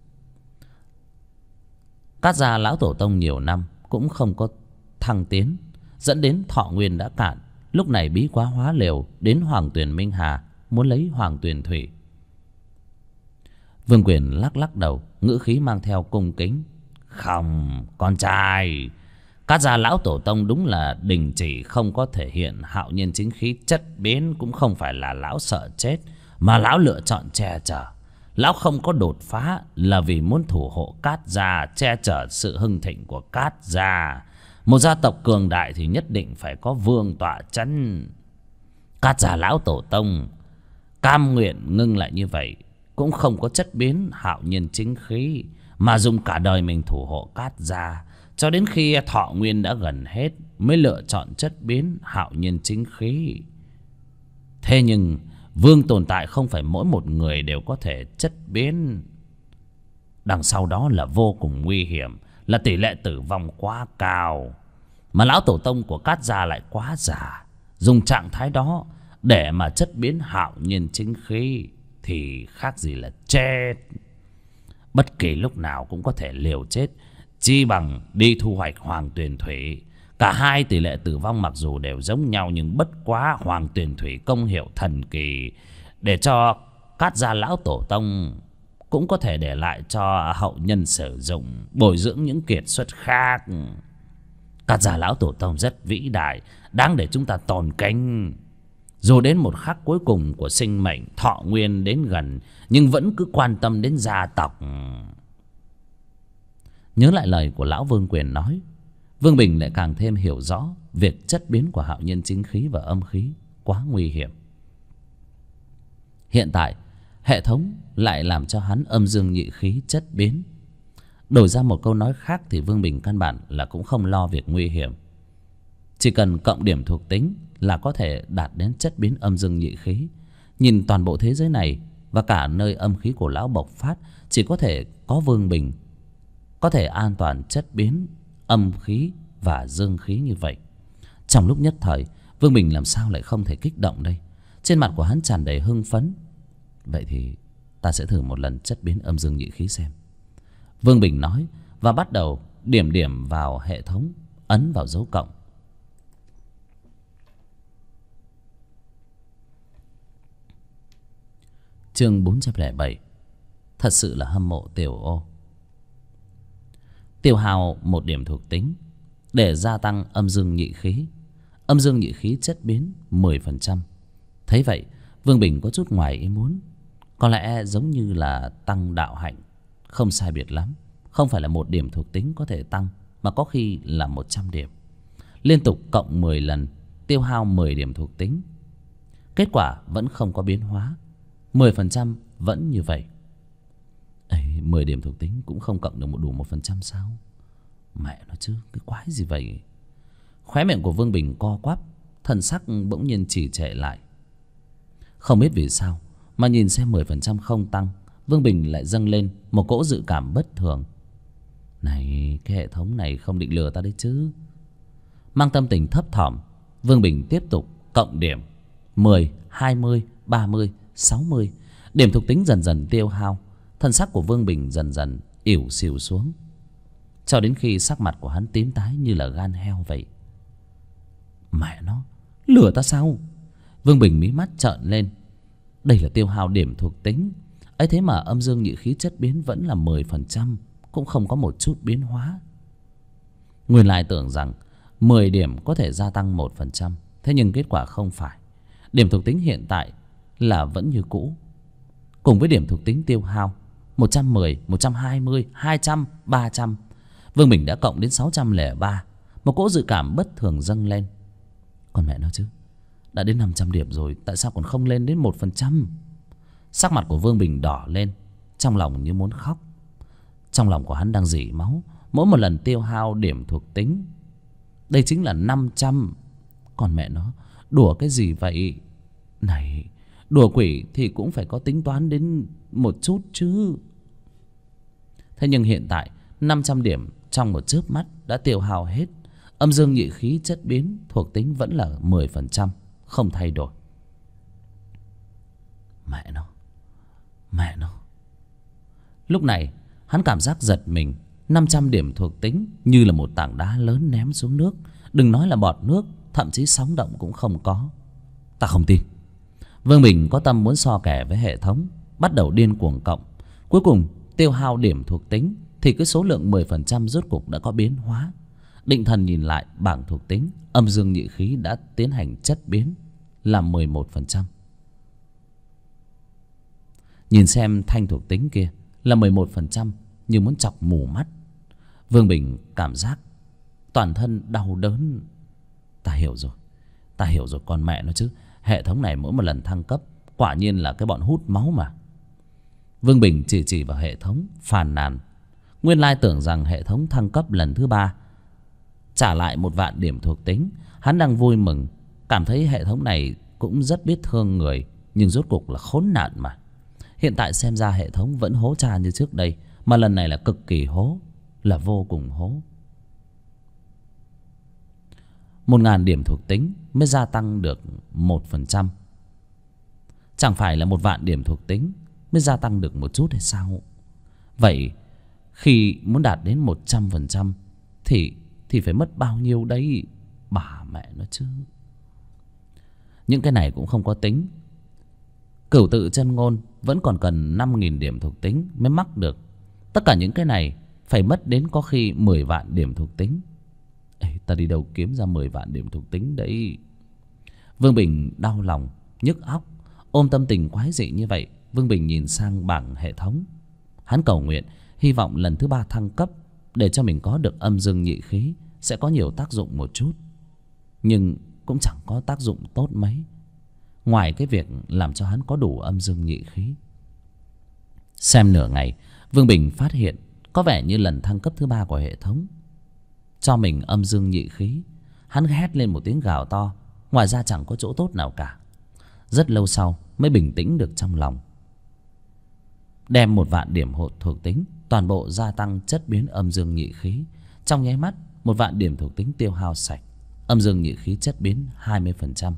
Cát gia lão tổ tông nhiều năm cũng không có thăng tiến, dẫn đến thọ nguyên đã cạn. Lúc này bí quá hóa liều đến Hoàng Tuyền Minh Hà, muốn lấy Hoàng Tuyền Thủy. Vương Quyền lắc lắc đầu, ngữ khí mang theo cung kính. Không, con trai, Cát gia lão tổ tông đúng là đình chỉ, không có thể hiện hạo nhiên chính khí chất biến. Cũng không phải là lão sợ chết, mà lão lựa chọn che chở. Lão không có đột phá là vì muốn thủ hộ Cát gia, che chở sự hưng thịnh của Cát gia. Một gia tộc cường đại thì nhất định phải có vương tọa chấn. Cát gia lão tổ tông cam nguyện ngưng lại như vậy, cũng không có chất biến hạo nhiên chính khí, mà dùng cả đời mình thủ hộ Cát gia, cho đến khi thọ nguyên đã gần hết mới lựa chọn chất biến hạo nhiên chính khí. Thế nhưng vương tồn tại không phải mỗi một người đều có thể chất biến. Đằng sau đó là vô cùng nguy hiểm, là tỷ lệ tử vong quá cao. Mà lão tổ tông của Cát gia lại quá già, dùng trạng thái đó để mà chất biến hạo nhiên chính khí thì khác gì là chết. Bất kỳ lúc nào cũng có thể liều chết, chi bằng đi thu hoạch Hoàng Tuyền Thủy. Cả hai tỷ lệ tử vong mặc dù đều giống nhau, nhưng bất quá Hoàng Tuyền Thủy công hiệu thần kỳ, để cho Cát gia lão tổ tông cũng có thể để lại cho hậu nhân sử dụng, bồi dưỡng những kiệt xuất khác. Cát gia lão tổ tông rất vĩ đại, đáng để chúng ta tôn kính. Dù đến một khắc cuối cùng của sinh mệnh, thọ nguyên đến gần, nhưng vẫn cứ quan tâm đến gia tộc. Nhớ lại lời của lão Vương Quyền nói, Vương Bình lại càng thêm hiểu rõ việc chất biến của hạo nhiên chính khí và âm khí quá nguy hiểm. Hiện tại hệ thống lại làm cho hắn âm dương nhị khí chất biến. Đổi ra một câu nói khác thì Vương Bình căn bản là cũng không lo việc nguy hiểm. Chỉ cần cộng điểm thuộc tính là có thể đạt đến chất biến âm dương nhị khí. Nhìn toàn bộ thế giới này và cả nơi âm khí của lão bộc phát, chỉ có thể có Vương Bình có thể an toàn chất biến âm khí và dương khí như vậy. Trong lúc nhất thời, Vương Bình làm sao lại không thể kích động đây? Trên mặt của hắn tràn đầy hưng phấn. Vậy thì ta sẽ thử một lần chất biến âm dương nhị khí xem, Vương Bình nói, và bắt đầu điểm điểm vào hệ thống, ấn vào dấu cộng. Chương 407. Thật sự là hâm mộ Tiểu Ô. Tiêu hao một điểm thuộc tính để gia tăng âm dương nhị khí. Âm dương nhị khí chất biến 10%. Thấy vậy, Vương Bình có chút ngoài ý muốn. Có lẽ giống như là tăng đạo hạnh, không sai biệt lắm. Không phải là một điểm thuộc tính có thể tăng, mà có khi là 100 điểm. Liên tục cộng 10 lần, tiêu hao 10 điểm thuộc tính. Kết quả vẫn không có biến hóa, 10% vẫn như vậy. 10 điểm thuộc tính cũng không cộng được đủ 1% sao? Mẹ nó chứ, cái quái gì vậy? Khóe miệng của Vương Bình co quắp, thần sắc bỗng nhiên trì trệ lại. Không biết vì sao mà nhìn xem 10% không tăng, Vương Bình lại dâng lên một cỗ dự cảm bất thường. Này, cái hệ thống này không định lừa ta đấy chứ? Mang tâm tình thấp thỏm, Vương Bình tiếp tục cộng điểm 10, 20, 30, 60. Điểm thuộc tính dần dần tiêu hao. Thân sắc của Vương Bình dần dần ỉu xìu xuống, cho đến khi sắc mặt của hắn tím tái như là gan heo vậy. Mẹ nó, lừa ta sao? Vương Bình mí mắt trợn lên. Đây là tiêu hao điểm thuộc tính ấy, thế mà âm dương nhị khí chất biến vẫn là 10%, cũng không có một chút biến hóa. Nguyên lai tưởng rằng 10 điểm có thể gia tăng 1%, thế nhưng kết quả không phải. Điểm thuộc tính hiện tại là vẫn như cũ. Cùng với điểm thuộc tính tiêu hao 110, 120, 200, 300, Vương Bình đã cộng đến 603. Một cỗ dự cảm bất thường dâng lên. Còn mẹ nó chứ, Đã đến 500 điểm rồi, tại sao còn không lên đến 1%? Sắc mặt của Vương Bình đỏ lên, trong lòng như muốn khóc. Trong lòng của hắn đang rỉ máu. Mỗi một lần tiêu hao điểm thuộc tính, đây chính là 500. Còn mẹ nó, đùa cái gì vậy? Này, đùa quỷ thì cũng phải có tính toán đến một chút chứ. Thế nhưng hiện tại 500 điểm trong một chớp mắt đã tiêu hao hết. Âm dương nhị khí chất biến thuộc tính vẫn là 10%, không thay đổi. Mẹ nó. Lúc này hắn cảm giác giật mình. 500 điểm thuộc tính như là một tảng đá lớn ném xuống nước. Đừng nói là bọt nước, thậm chí sóng động cũng không có. Ta không tin. Vương Bình có tâm muốn so kè với hệ thống, bắt đầu điên cuồng cộng. Cuối cùng tiêu hao điểm thuộc tính thì cái số lượng 10% rốt cục đã có biến hóa. Định thần nhìn lại bảng thuộc tính, âm dương nhị khí đã tiến hành chất biến là 11%. Nhìn xem thanh thuộc tính kia là 11%, như muốn chọc mù mắt. Vương Bình cảm giác toàn thân đau đớn. Ta hiểu rồi con mẹ nó chứ. Hệ thống này mỗi một lần thăng cấp quả nhiên là cái bọn hút máu mà. Vương Bình chỉ vào hệ thống phàn nàn. Nguyên lai tưởng rằng hệ thống thăng cấp lần thứ 3 trả lại 1.000.000 điểm thuộc tính. Hắn đang vui mừng, cảm thấy hệ thống này cũng rất biết thương người. Nhưng rốt cuộc là khốn nạn mà. Hiện tại xem ra hệ thống vẫn hố cha như trước đây, mà lần này là cực kỳ hố, là vô cùng hố. 1.000 điểm thuộc tính mới gia tăng được 1%. Chẳng phải là 1.000.000 điểm thuộc tính mới gia tăng được một chút hay sao? Vậy khi muốn đạt đến 100% thì phải mất bao nhiêu đấy? Bà mẹ nó chứ. Những cái này cũng không có tính. Cửu tự chân ngôn vẫn còn cần 5.000 điểm thuộc tính mới mắc được. Tất cả những cái này phải mất đến có khi 10.000.000 điểm thuộc tính. Ê, ta đi đâu kiếm ra 10.000.000 điểm thuộc tính đấy? Vương Bình đau lòng, nhức óc. Ôm tâm tình quái dị như vậy, Vương Bình nhìn sang bảng hệ thống. Hắn cầu nguyện, hy vọng lần thứ 3 thăng cấp, để cho mình có được âm dương nhị khí sẽ có nhiều tác dụng một chút. Nhưng cũng chẳng có tác dụng tốt mấy, ngoài cái việc làm cho hắn có đủ âm dương nhị khí. Xem nửa ngày, Vương Bình phát hiện có vẻ như lần thăng cấp thứ 3 của hệ thống cho mình âm dương nhị khí. Hắn hét lên một tiếng gào to, ngoài ra chẳng có chỗ tốt nào cả. Rất lâu sau mới bình tĩnh được trong lòng. Đem 1.000.000 điểm hộ thuộc tính toàn bộ gia tăng chất biến âm dương nhị khí. Trong nháy mắt 1.000.000 điểm thuộc tính tiêu hao sạch, âm dương nhị khí chất biến 20%.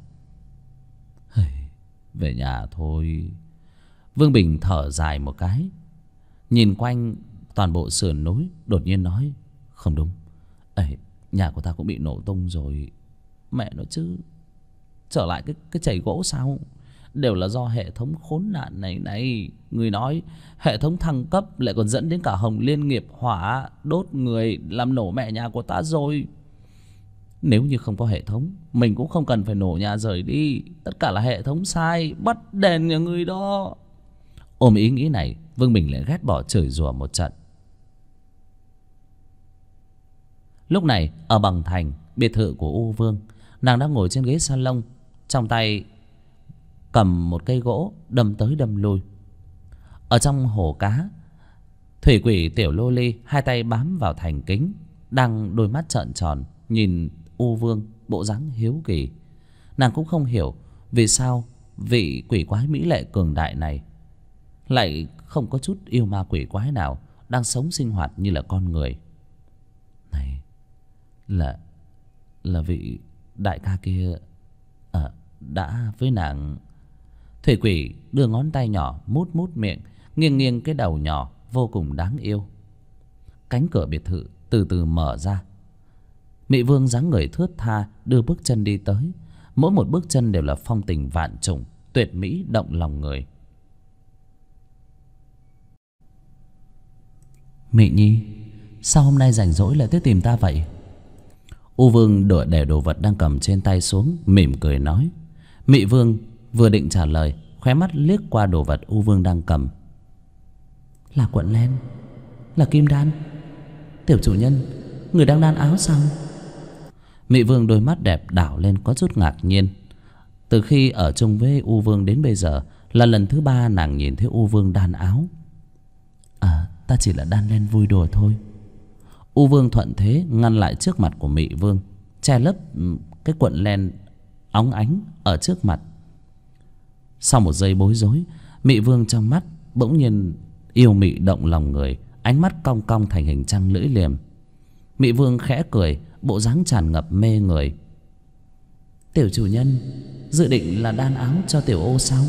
Về nhà thôi. Vương Bình thở dài một cái, nhìn quanh toàn bộ sườn núi, đột nhiên nói: không đúng, nhà của ta cũng bị nổ tung rồi. Mẹ nó chứ, trở lại cái chày gỗ sao? Đều là do hệ thống khốn nạn này. Người nói hệ thống thăng cấp lại còn dẫn đến cả Hồng Liên nghiệp hỏa đốt người, làm nổ mẹ nhà của ta rồi. Nếu như không có hệ thống, mình cũng không cần phải nổ nhà rời đi. Tất cả là hệ thống sai, bắt đền nhà người đó. Ôm ý nghĩ này, Vương Bình lại ghét bỏ chửi rủa một trận. Lúc này ở Bằng Thành, biệt thự của U Vương, nàng đang ngồi trên ghế salon, trong tay cầm một cây gỗ đâm tới đâm lui. Ở trong hồ cá, thủy quỷ tiểu lô ly hai tay bám vào thành kính, đang đôi mắt trợn tròn nhìn U Vương bộ dáng hiếu kỳ. Nàng cũng không hiểu vì sao vị quỷ quái mỹ lệ cường đại này lại không có chút yêu ma quỷ quái nào, đang sống sinh hoạt như là con người. Này là vị đại ca kia đã với nàng. Thủy quỷ đưa ngón tay nhỏ mút mút miệng, nghiêng nghiêng cái đầu nhỏ vô cùng đáng yêu. Cánh cửa biệt thự từ từ mở ra. Mị Vương dáng người thướt tha đưa bước chân đi tới. Mỗi một bước chân đều là phong tình vạn trùng, tuyệt mỹ động lòng người. Mị Nhi, sao hôm nay rảnh rỗi lại tới tìm ta vậy? U Vương để đồ vật đang cầm trên tay xuống, mỉm cười nói. Mị Vương vừa định trả lời, khóe mắt liếc qua đồ vật U Vương đang cầm. Là cuộn len, là kim đan. Tiểu chủ nhân, người đang đan áo sao? Mị Vương đôi mắt đẹp đảo lên có chút ngạc nhiên. Từ khi ở chung với U Vương đến bây giờ là lần thứ 3 nàng nhìn thấy U Vương đan áo. Ta chỉ là đan len vui đùa thôi. U Vương thuận thế ngăn lại trước mặt của Mị Vương, che lấp cái cuộn len óng ánh ở trước mặt. Sau một giây bối rối, Mị Vương trong mắt bỗng nhiên yêu mị động lòng người, ánh mắt cong cong thành hình trăng lưỡi liềm. Mị Vương khẽ cười, bộ dáng tràn ngập mê người. Tiểu chủ nhân dự định là đan áo cho tiểu ô sao?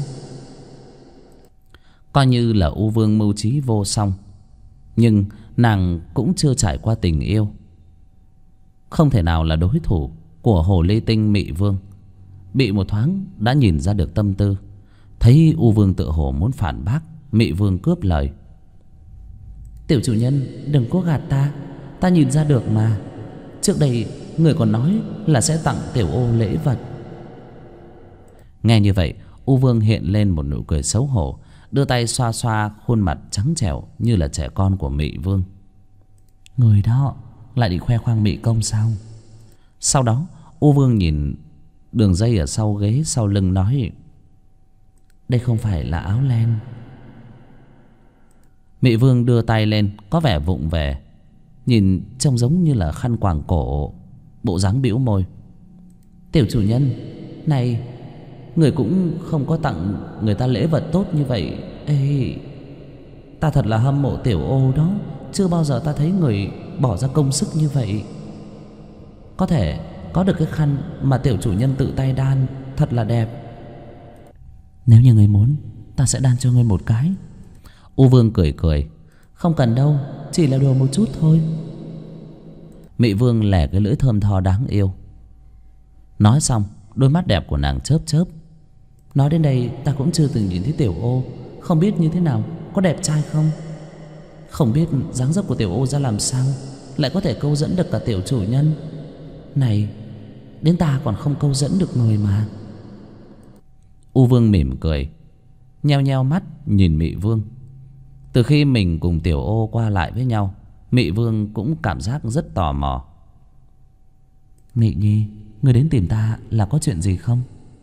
Coi như là U Vương mưu trí vô song, nhưng nàng cũng chưa trải qua tình yêu, không thể nào là đối thủ của hồ ly tinh Mị Vương. Bị một thoáng đã nhìn ra được tâm tư. Thấy U Vương tựa hồ muốn phản bác, Mị Vương cướp lời. Tiểu chủ nhân đừng có gạt ta, ta nhìn ra được mà. Trước đây người còn nói là sẽ tặng tiểu ô lễ vật. Nghe như vậy, U Vương hiện lên một nụ cười xấu hổ, đưa tay xoa xoa khuôn mặt trắng trẻo như là trẻ con của Mị Vương. Người đó lại đi khoe khoang mị công sao? Sau đó U Vương nhìn đường dây ở sau ghế sau lưng nói, đây không phải là áo len. Mị Vương đưa tay lên, có vẻ vụng về, nhìn trông giống như là khăn quàng cổ, bộ dáng bĩu môi. Tiểu chủ nhân, này, người cũng không có tặng người ta lễ vật tốt như vậy. Ê, ta thật là hâm mộ tiểu ô đó. Chưa bao giờ ta thấy người bỏ ra công sức như vậy. Có thể có được cái khăn mà tiểu chủ nhân tự tay đan thật là đẹp. Nếu như người muốn, ta sẽ đan cho ngươi một cái. U Vương cười cười. Không cần đâu, chỉ là đùa một chút thôi. Mị Vương lẻ cái lưỡi thơm tho đáng yêu. Nói xong, đôi mắt đẹp của nàng chớp chớp. Nói đến đây ta cũng chưa từng nhìn thấy tiểu ô, không biết như thế nào, có đẹp trai không? Không biết dáng dấp của tiểu ô ra làm sao lại có thể câu dẫn được cả tiểu chủ nhân. Này, đến ta còn không câu dẫn được người mà. U Vương mỉm cười, nheo nheo mắt nhìn Mị Vương. Từ khi mình cùng tiểu ô qua lại với nhau, Mị Vương cũng cảm giác rất tò mò. Mị Nhi, ngươi đến tìm ta là có chuyện gì không?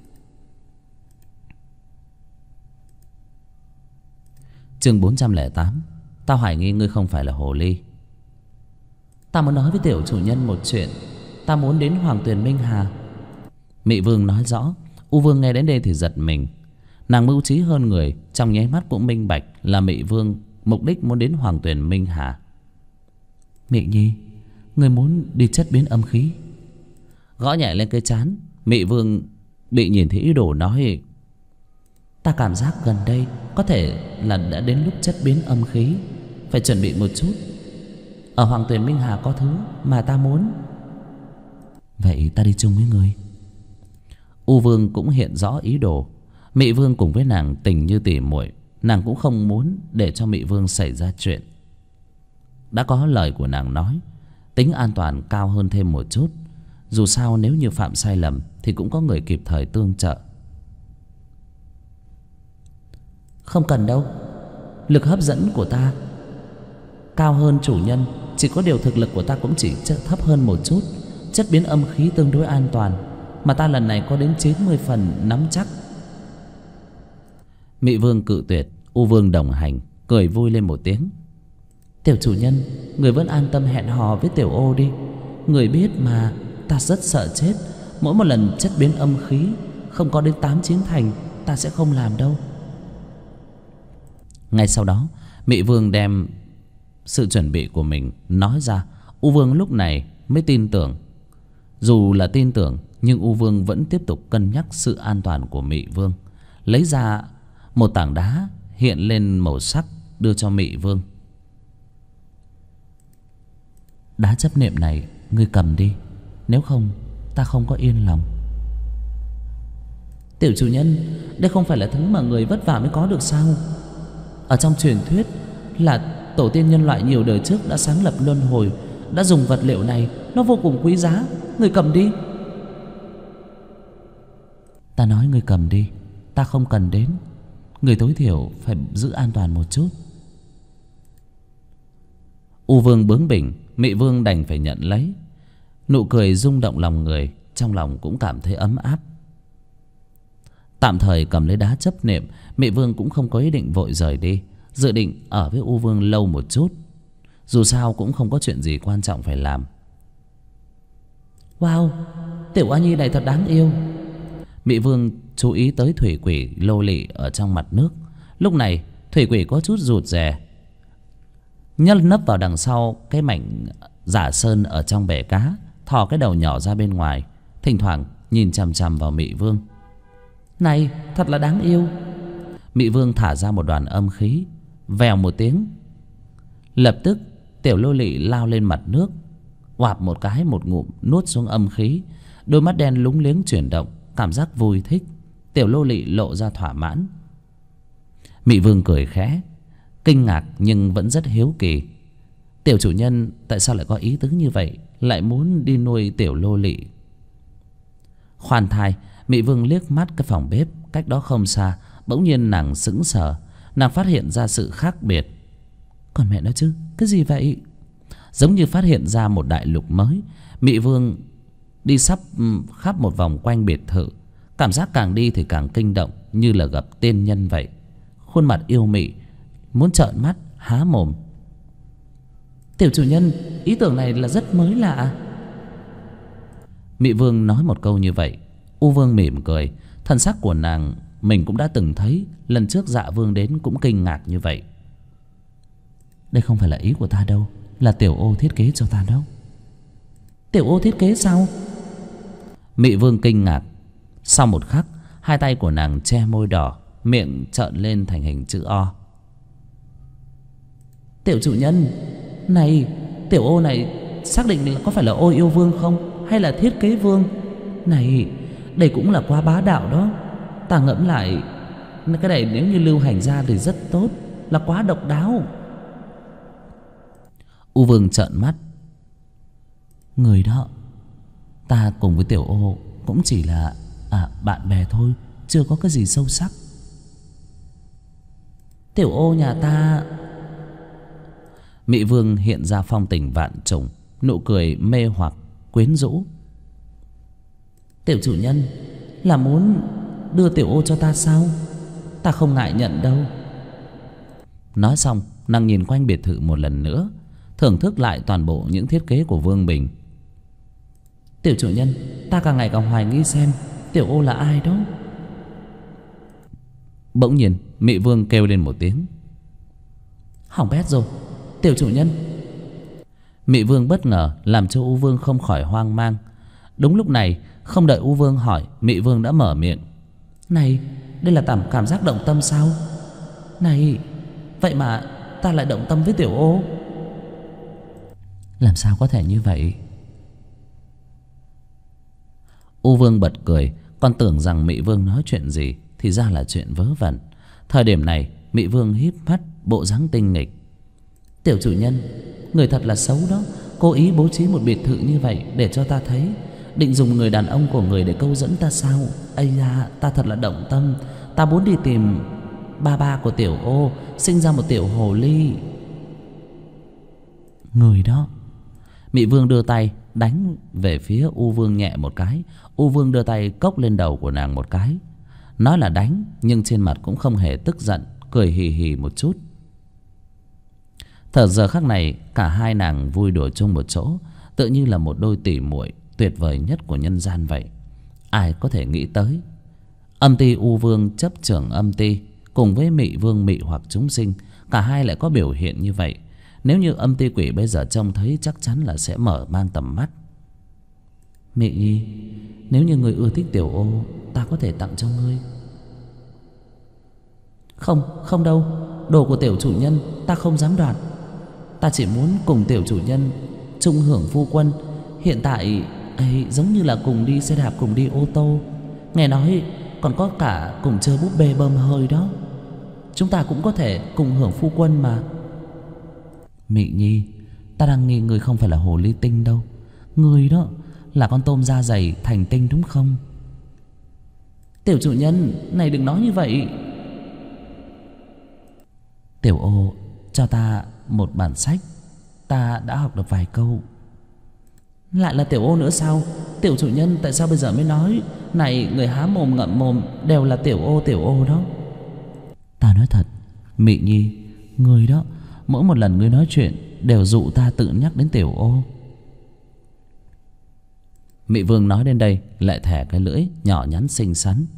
Chương 408. Ta hoài nghi ngươi không phải là hồ ly. Ta muốn nói với tiểu chủ nhân một chuyện. Ta muốn đến Hoàng Tuyền Minh Hà. Mị Vương nói rõ. U Vương nghe đến đây thì giật mình. Nàng mưu trí hơn người, trong nháy mắt cũng minh bạch là Mị Vương mục đích muốn đến Hoàng Tuyền Minh Hà. Mị Nhi, ngươi muốn đi chất biến âm khí. Gõ nhẹ lên cái trán, Mị Vương bị nhìn thấy ý đồ nói, ta cảm giác gần đây có thể là đã đến lúc chất biến âm khí, phải chuẩn bị một chút. Ở Hoàng Tuyền Minh Hà có thứ mà ta muốn. Vậy ta đi chung với ngươi. U Vương cũng hiện rõ ý đồ. Mị Vương cùng với nàng tình như tỉ muội, nàng cũng không muốn để cho Mị Vương xảy ra chuyện. Đã có lời của nàng nói, tính an toàn cao hơn thêm một chút. Dù sao nếu như phạm sai lầm thì cũng có người kịp thời tương trợ. Không cần đâu, lực hấp dẫn của ta cao hơn chủ nhân. Chỉ có điều thực lực của ta cũng chỉ thấp hơn một chút. Chất biến âm khí tương đối an toàn, mà ta lần này có đến 90 phần nắm chắc. Mị Vương cự tuyệt, U Vương đồng hành, cười vui lên một tiếng. Tiểu chủ nhân, người vẫn an tâm hẹn hò với tiểu ô đi. Người biết mà, ta rất sợ chết. Mỗi một lần chất biến âm khí không có đến 8-9 thành, ta sẽ không làm đâu. Ngay sau đó, Mị Vương đem sự chuẩn bị của mình nói ra. U Vương lúc này mới tin tưởng. Dù là tin tưởng, nhưng U Vương vẫn tiếp tục cân nhắc sự an toàn của Mị Vương. Lấy ra một tảng đá hiện lên màu sắc đưa cho Mị Vương. Đá chấp niệm này ngươi cầm đi, nếu không ta không có yên lòng. Tiểu chủ nhân, đây không phải là thứ mà người vất vả mới có được sao? Ở trong truyền thuyết là tổ tiên nhân loại nhiều đời trước đã sáng lập luân hồi, đã dùng vật liệu này, nó vô cùng quý giá. Người cầm đi. Ta nói người cầm đi, ta không cần đến. Người tối thiểu phải giữ an toàn một chút. U Vương bướng bỉnh, Mị Vương đành phải nhận lấy. Nụ cười rung động lòng người, trong lòng cũng cảm thấy ấm áp. Tạm thời cầm lấy đá chấp niệm, Mị Vương cũng không có ý định vội rời đi, dự định ở với U Vương lâu một chút. Dù sao cũng không có chuyện gì quan trọng phải làm. Wow, tiểu oa nhi này thật đáng yêu. Mị Vương chú ý tới thủy quỷ lô lị ở trong mặt nước. Lúc này thủy quỷ có chút rụt rè, nhấc nấp vào đằng sau cái mảnh giả sơn ở trong bể cá, thò cái đầu nhỏ ra bên ngoài, thỉnh thoảng nhìn chằm chằm vào Mị Vương. Này, thật là đáng yêu. Mị Vương thả ra một đoàn âm khí, vèo một tiếng. Lập tức tiểu lô lị lao lên mặt nước, oạp một cái, một ngụm nuốt xuống âm khí. Đôi mắt đen lúng liếng chuyển động, cảm giác vui thích. Tiểu lô lị lộ ra thỏa mãn. Mị Vương cười khẽ, kinh ngạc nhưng vẫn rất hiếu kỳ. Tiểu chủ nhân tại sao lại có ý tứ như vậy, lại muốn đi nuôi tiểu lô lị? Khoan thai, Mị Vương liếc mắt cái phòng bếp cách đó không xa. Bỗng nhiên nàng sững sờ, nàng phát hiện ra sự khác biệt. Còn mẹ nó chứ, cái gì vậy? Giống như phát hiện ra một đại lục mới. Mị Vương đi sắp khắp một vòng quanh biệt thự, cảm giác càng đi thì càng kinh động, như là gặp tiên nhân vậy. Khuôn mặt yêu mị, muốn trợn mắt há mồm. Tiểu chủ nhân, ý tưởng này là rất mới lạ. Mị Vương nói một câu như vậy. U Vương mỉm cười, thân sắc của nàng mình cũng đã từng thấy. Lần trước Dạ Vương đến cũng kinh ngạc như vậy. Đây không phải là ý của ta đâu, là tiểu ô thiết kế cho ta đâu. Tiểu ô thiết kế sao? Mị Vương kinh ngạc. Sau một khắc, hai tay của nàng che môi đỏ, miệng trợn lên thành hình chữ O. Tiểu chủ nhân, này, tiểu ô này xác định là có phải là ô yêu vương không, hay là thiết kế vương? Này, đây cũng là quá bá đạo đó. Ta ngẫm lại, cái này nếu như lưu hành ra thì rất tốt, là quá độc đáo. U Vương trợn mắt. Người đó, ta cùng với tiểu ô cũng chỉ là bạn bè thôi, chưa có cái gì sâu sắc. Tiểu ô nhà ta... Mị Vương hiện ra phong tình vạn trùng, nụ cười mê hoặc quyến rũ. Tiểu chủ nhân là muốn đưa tiểu ô cho ta sao? Ta không ngại nhận đâu. Nói xong, nàng nhìn quanh biệt thự một lần nữa, thưởng thức lại toàn bộ những thiết kế của Vương Bình. Tiểu chủ nhân, ta càng ngày càng hoài nghi xem tiểu ô là ai đó. Bỗng nhiên Mị Vương kêu lên một tiếng. Hỏng bét rồi, tiểu chủ nhân. Mị Vương bất ngờ làm cho U Vương không khỏi hoang mang. Đúng lúc này, không đợi U Vương hỏi, Mị Vương đã mở miệng. Này, đây là cảm giác động tâm sao? Này, vậy mà ta lại động tâm với tiểu ô? Làm sao có thể như vậy? U Vương bật cười, còn tưởng rằng Mị Vương nói chuyện gì, thì ra là chuyện vớ vẩn. Thời điểm này Mị Vương híp mắt, bộ dáng tinh nghịch. Tiểu chủ nhân, người thật là xấu đó, cố ý bố trí một biệt thự như vậy để cho ta thấy, định dùng người đàn ông của người để câu dẫn ta sao? Ây da, ta thật là động tâm. Ta muốn đi tìm ba của tiểu ô, sinh ra một tiểu hồ ly. Người đó. Mị Vương đưa tay đánh về phía U Vương nhẹ một cái. U Vương đưa tay cốc lên đầu của nàng một cái. Nói là đánh, nhưng trên mặt cũng không hề tức giận, cười hì hì một chút. Thời giờ khắc này, cả hai nàng vui đùa chung một chỗ, tự như là một đôi tỉ muội tuyệt vời nhất của nhân gian vậy. Ai có thể nghĩ tới, âm ty U Vương chấp trưởng âm ty cùng với Mị Vương mị hoặc chúng sinh, cả hai lại có biểu hiện như vậy. Nếu như âm ty quỷ bây giờ trông thấy, chắc chắn là sẽ mở mang tầm mắt. Mị Nhi, nếu như người ưa thích tiểu ô, ta có thể tặng cho ngươi. Không đâu, đồ của tiểu chủ nhân ta không dám đoạt. Ta chỉ muốn cùng tiểu chủ nhân chung hưởng phu quân. Hiện tại ấy giống như là cùng đi xe đạp, cùng đi ô tô. Nghe nói còn có cả cùng chơi búp bê bơm hơi đó. Chúng ta cũng có thể cùng hưởng phu quân mà. Mị Nhi, ta đang nghi người không phải là hồ ly tinh đâu. Người đó là con tôm da dày thành tinh đúng không? Tiểu chủ nhân, này đừng nói như vậy. Tiểu ô cho ta một bản sách, ta đã học được vài câu. Lại là Tiểu Ô nữa sao? Tiểu chủ nhân tại sao bây giờ mới nói? Này, người há mồm ngậm mồm đều là Tiểu Ô đó. Ta nói thật, Mị Nhi, người đó, mỗi một lần ngươi nói chuyện đều dụ ta tự nhắc đến Tiểu Ô. Mị Vương nói đến đây lại thẻ cái lưỡi nhỏ nhắn xinh xắn.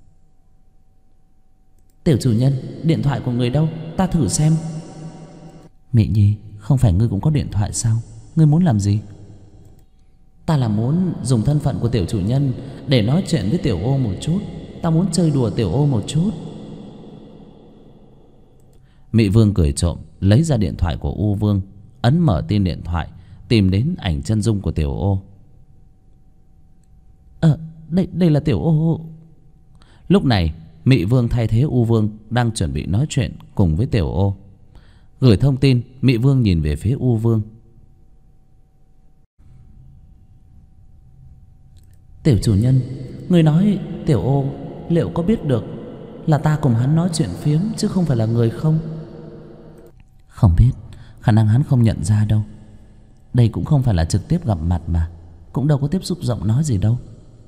Tiểu chủ nhân, điện thoại của người đâu? Ta thử xem. Mị Nhi, không phải ngươi cũng có điện thoại sao? Ngươi muốn làm gì? Ta là muốn dùng thân phận của tiểu chủ nhân để nói chuyện với Tiểu Ô một chút. Ta muốn chơi đùa Tiểu Ô một chút. Mị Vương cười trộm, lấy ra điện thoại của U Vương, ấn mở tin điện thoại, tìm đến ảnh chân dung của Tiểu Ô. Đây là Tiểu Ô. Lúc này Mị Vương thay thế U Vương đang chuẩn bị nói chuyện cùng với Tiểu Ô. Gửi thông tin, Mị Vương nhìn về phía U Vương. Tiểu chủ nhân, người nói Tiểu Ô liệu có biết được là ta cùng hắn nói chuyện phiếm chứ không phải là người không? Không biết, khả năng hắn không nhận ra đâu. Đây cũng không phải là trực tiếp gặp mặt mà, cũng đâu có tiếp xúc giọng nói gì đâu.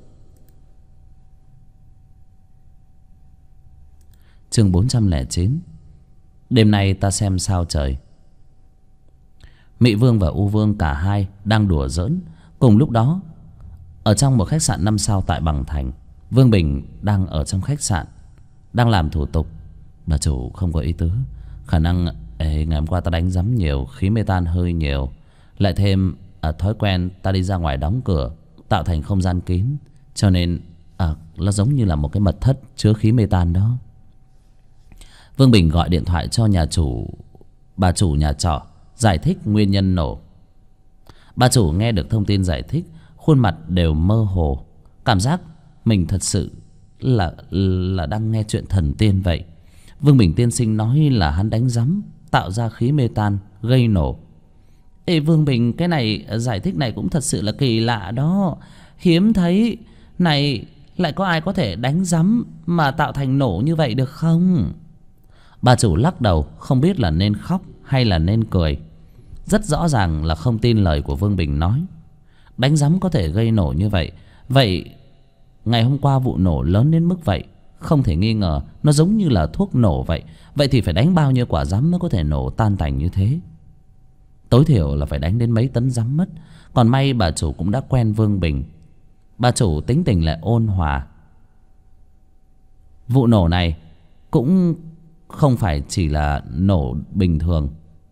Chương 409. Đêm nay ta xem sao trời. Mị Vương và U Vương cả hai đang đùa giỡn. Cùng lúc đó, ở trong một khách sạn 5 sao tại Bằng Thành, Vương Bình đang ở trong khách sạn, đang làm thủ tục. Bà chủ không có ý tứ, khả năng ngày hôm qua ta đánh rắm nhiều, khí mê tan hơi nhiều, lại thêm thói quen ta đi ra ngoài đóng cửa tạo thành không gian kín, cho nên nó giống như là một cái mật thất chứa khí mê tan đó. Vương Bình gọi điện thoại cho bà chủ nhà trọ giải thích nguyên nhân nổ. Bà chủ nghe được thông tin giải thích, khuôn mặt đều mơ hồ, cảm giác mình thật sự là đang nghe chuyện thần tiên vậy. Vương Bình tiên sinh nói là hắn đánh rắm tạo ra khí mê tan gây nổ. Ê Vương Bình, cái này giải thích này cũng thật sự là kỳ lạ đó. Hiếm thấy này lại có ai có thể đánh rắm mà tạo thành nổ như vậy được không? Bà chủ lắc đầu, không biết là nên khóc hay là nên cười. Rất rõ ràng là không tin lời của Vương Bình nói. Đánh rắm có thể gây nổ như vậy, vậy ngày hôm qua vụ nổ lớn đến mức vậy, không thể nghi ngờ nó giống như là thuốc nổ vậy. Vậy thì phải đánh bao nhiêu quả rắm mới có thể nổ tan tành như thế? Tối thiểu là phải đánh đến mấy tấn rắm mất. Còn may bà chủ cũng đã quen Vương Bình. Bà chủ tính tình lại ôn hòa. Vụ nổ này cũng không phải chỉ là nổ bình thường,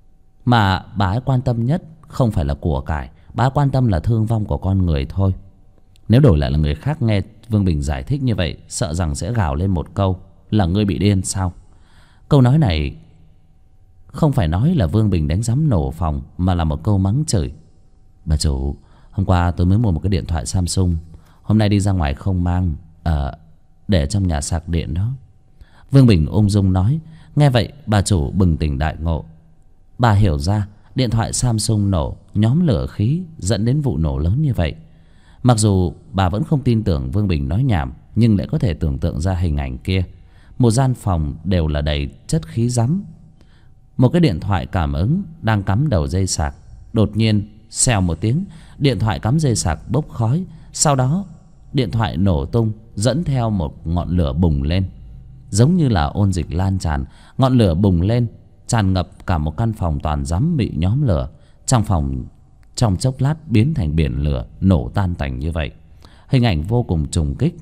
mà bà ấy quan tâm nhất không phải là của cải, bà ấy quan tâm là thương vong của con người thôi. Nếu đổi lại là người khác nghe Vương Bình giải thích như vậy, sợ rằng sẽ gào lên một câu là ngươi bị điên sao. Câu nói này không phải nói là Vương Bình đánh rắm nổ phòng, mà là một câu mắng chửi. Bà chủ, hôm qua tôi mới mua một cái điện thoại Samsung, hôm nay đi ra ngoài không mang, để trong nhà sạc điện đó. Vương Bình ung dung nói. Nghe vậy bà chủ bừng tỉnh đại ngộ. Bà hiểu ra điện thoại Samsung nổ nhóm lửa khí dẫn đến vụ nổ lớn như vậy. Mặc dù bà vẫn không tin tưởng Vương Bình nói nhảm, nhưng lại có thể tưởng tượng ra hình ảnh kia. Một gian phòng đều là đầy chất khí rắm. Một cái điện thoại cảm ứng đang cắm đầu dây sạc, đột nhiên xèo một tiếng, điện thoại cắm dây sạc bốc khói. Sau đó điện thoại nổ tung, dẫn theo một ngọn lửa bùng lên, giống như là ôn dịch lan tràn. Ngọn lửa bùng lên tràn ngập cả một căn phòng toàn rắm bị nhóm lửa. Trong phòng trong chốc lát biến thành biển lửa, nổ tan tành như vậy. Hình ảnh vô cùng trùng kích.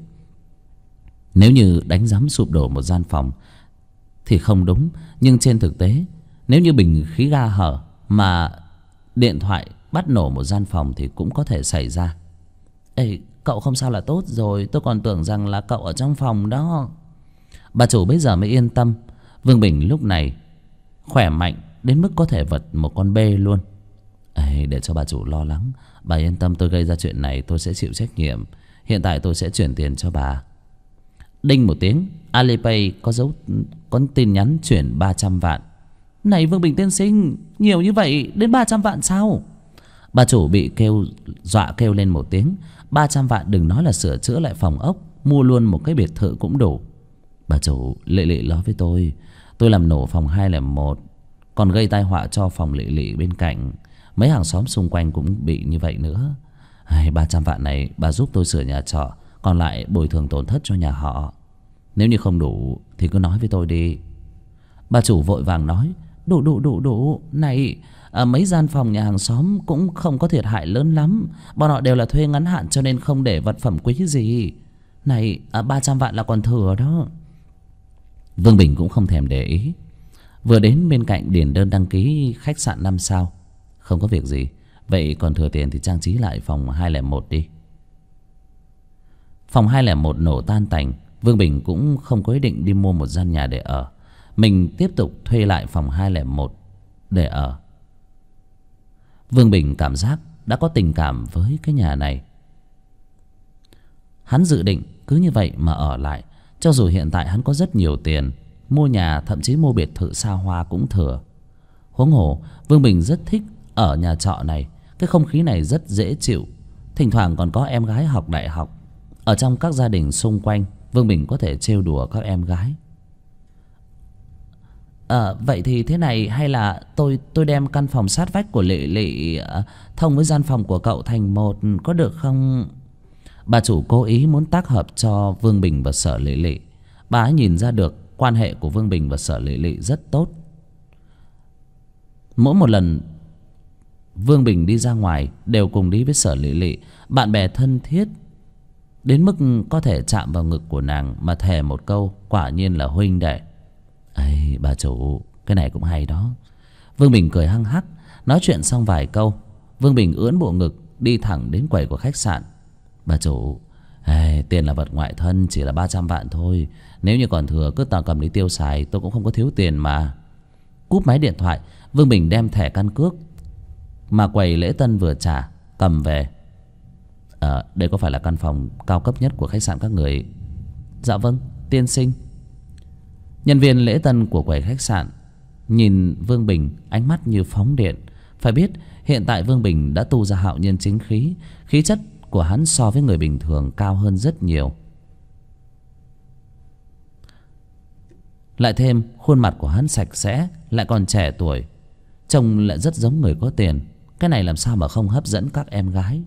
Nếu như đánh rắm sụp đổ một gian phòng thì không đúng, nhưng trên thực tế nếu như bình khí ga hở mà điện thoại bắt nổ một gian phòng thì cũng có thể xảy ra. Ê, cậu không sao là tốt rồi, tôi còn tưởng rằng là cậu ở trong phòng đó. Bà chủ bây giờ mới yên tâm. Vương Bình lúc này khỏe mạnh đến mức có thể vật một con bê luôn. Ê, để cho bà chủ lo lắng, bà yên tâm, tôi gây ra chuyện này tôi sẽ chịu trách nhiệm. Hiện tại tôi sẽ chuyển tiền cho bà. Đinh một tiếng, Alipay có tin nhắn chuyển 300 vạn. Này Vương Bình tiên sinh, nhiều như vậy đến 300 vạn sao? Bà chủ bị dọa kêu lên một tiếng. 300 vạn đừng nói là sửa chữa lại phòng ốc, mua luôn một cái biệt thự cũng đủ. Bà chủ lệ lệ nói với tôi làm nổ phòng 201, còn gây tai họa cho phòng lệ lệ bên cạnh. Mấy hàng xóm xung quanh cũng bị như vậy nữa. 300 vạn này bà giúp tôi sửa nhà trọ, còn lại bồi thường tổn thất cho nhà họ. Nếu như không đủ thì cứ nói với tôi đi. Bà chủ vội vàng nói: Đủ. Này, mấy gian phòng nhà hàng xóm cũng không có thiệt hại lớn lắm. Bọn họ đều là thuê ngắn hạn cho nên không để vật phẩm quý gì. Này, 300 vạn là còn thừa đó. Vương Bình cũng không thèm để ý. Vừa đến bên cạnh điền đơn đăng ký khách sạn 5 sao. Không có việc gì, vậy còn thừa tiền thì trang trí lại phòng 201 đi. Phòng 201 nổ tan tành. Vương Bình cũng không có ý định đi mua một gian nhà để ở. Mình tiếp tục thuê lại phòng 201 để ở. Vương Bình cảm giác đã có tình cảm với cái nhà này. Hắn dự định cứ như vậy mà ở lại. Cho dù hiện tại hắn có rất nhiều tiền, mua nhà thậm chí mua biệt thự xa hoa cũng thừa. Huống hồ Vương Bình rất thích ở nhà trọ này. Cái không khí này rất dễ chịu. Thỉnh thoảng còn có em gái học đại học. Ở trong các gia đình xung quanh, Vương Bình có thể trêu đùa các em gái. Vậy thì thế này, hay là tôi đem căn phòng sát vách của Lệ Lệ thông với gian phòng của cậu thành một, có được không? Bà chủ cố ý muốn tác hợp cho Vương Bình và Sở Lệ Lệ. Bà ấy nhìn ra được quan hệ của Vương Bình và Sở Lệ Lệ rất tốt. Mỗi một lần Vương Bình đi ra ngoài đều cùng đi với Sở Lệ Lệ, bạn bè thân thiết đến mức có thể chạm vào ngực của nàng mà thề một câu quả nhiên là huynh đệ. Ây, bà chủ, cái này cũng hay đó. Vương Bình cười hăng hắc. Nói chuyện xong vài câu, Vương Bình ưỡn bộ ngực đi thẳng đến quầy của khách sạn. Bà chủ, tiền là vật ngoại thân, chỉ là 300 vạn thôi. Nếu như còn thừa cứ tao cầm đi tiêu xài, tôi cũng không có thiếu tiền mà. Cúp máy điện thoại, Vương Bình đem thẻ căn cước mà quầy lễ tân vừa trả cầm về. Đây có phải là căn phòng cao cấp nhất của khách sạn các người? Dạ vâng, tiên sinh. Nhân viên lễ tân của quầy khách sạn nhìn Vương Bình ánh mắt như phóng điện. Phải biết hiện tại Vương Bình đã tu ra hạo nhiên chính khí. Khí chất của hắn so với người bình thường cao hơn rất nhiều. Lại thêm khuôn mặt của hắn sạch sẽ, lại còn trẻ tuổi, trông lại rất giống người có tiền. Cái này làm sao mà không hấp dẫn các em gái.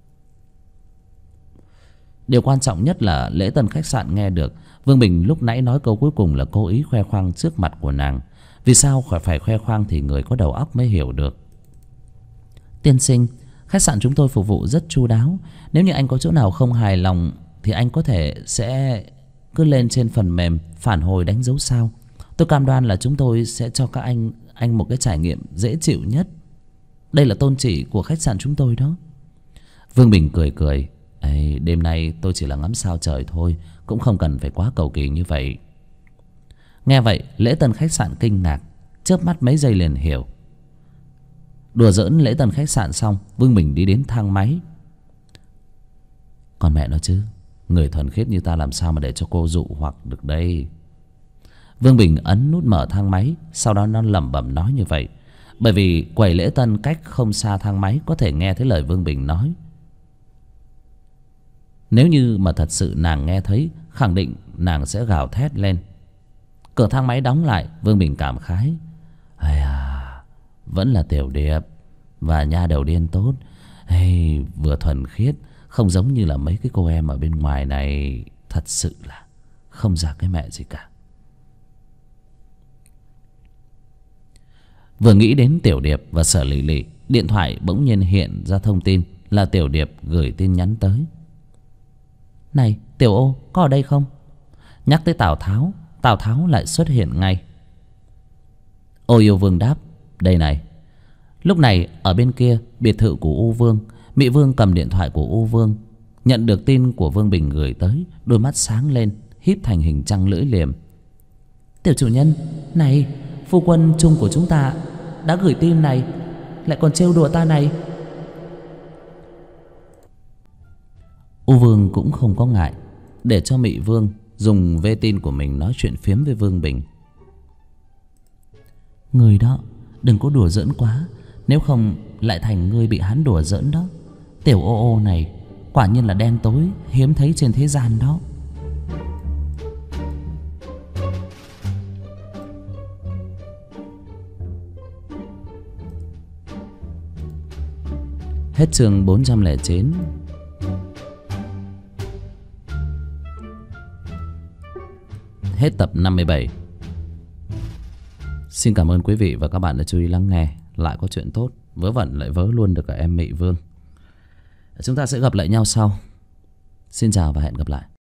Điều quan trọng nhất là lễ tân khách sạn nghe được Vương Bình lúc nãy nói câu cuối cùng là cố ý khoe khoang trước mặt của nàng. Vì sao phải khoe khoang thì người có đầu óc mới hiểu được. Tiên sinh, khách sạn chúng tôi phục vụ rất chu đáo. Nếu như anh có chỗ nào không hài lòng thì anh có thể sẽ cứ lên trên phần mềm phản hồi đánh dấu sao. Tôi cam đoan là chúng tôi sẽ cho các anh một cái trải nghiệm dễ chịu nhất. Đây là tôn chỉ của khách sạn chúng tôi đó. Vương Bình cười cười. Đêm nay tôi chỉ là ngắm sao trời thôi, cũng không cần phải quá cầu kỳ như vậy. Nghe vậy lễ tân khách sạn kinh ngạc, chớp mắt mấy giây liền hiểu. Đùa giỡn lễ tân khách sạn xong, Vương Bình đi đến thang máy. Còn mẹ nó chứ, người thuần khiết như ta làm sao mà để cho cô dụ hoặc được đây. Vương Bình ấn nút mở thang máy, sau đó nó lẩm bẩm nói như vậy. Bởi vì quầy lễ tân cách không xa thang máy, có thể nghe thấy lời Vương Bình nói. Nếu như mà thật sự nàng nghe thấy, khẳng định nàng sẽ gào thét lên. Cửa thang máy đóng lại, Vương Bình cảm khái. Vẫn là Tiểu Điệp và nha đầu điên tốt. Vừa thuần khiết, không giống như là mấy cái cô em ở bên ngoài này. Thật sự là không ra cái mẹ gì cả. Vừa nghĩ đến Tiểu Điệp và Sở Lị Lị, điện thoại bỗng nhiên hiện ra thông tin là Tiểu Điệp gửi tin nhắn tới. Này Tiểu Ô, có ở đây không? Nhắc tới Tào Tháo lại xuất hiện ngay. Ô Yêu Vương đáp: Đây này. Lúc này ở bên kia biệt thự của U Vương, Mị Vương cầm điện thoại của U Vương, nhận được tin của Vương Bình gửi tới, đôi mắt sáng lên, híp thành hình trăng lưỡi liềm. Tiểu chủ nhân, này, phu quân chung của chúng ta đã gửi tin này, lại còn trêu đùa ta này. U Vương cũng không có ngại để cho Mị Vương dùng vê tin của mình nói chuyện phiếm với Vương Bình. Người đó đừng có đùa giỡn quá, nếu không lại thành ngươi bị hắn đùa giỡn đó. Tiểu ô ô này quả nhiên là đen tối hiếm thấy trên thế gian đó. Hết chương 409. Hết tập 57. Xin cảm ơn quý vị và các bạn đã chú ý lắng nghe. Lại có chuyện tốt, vớ vẩn lại vớ luôn được cả em Mị Vương. Chúng ta sẽ gặp lại nhau sau. Xin chào và hẹn gặp lại.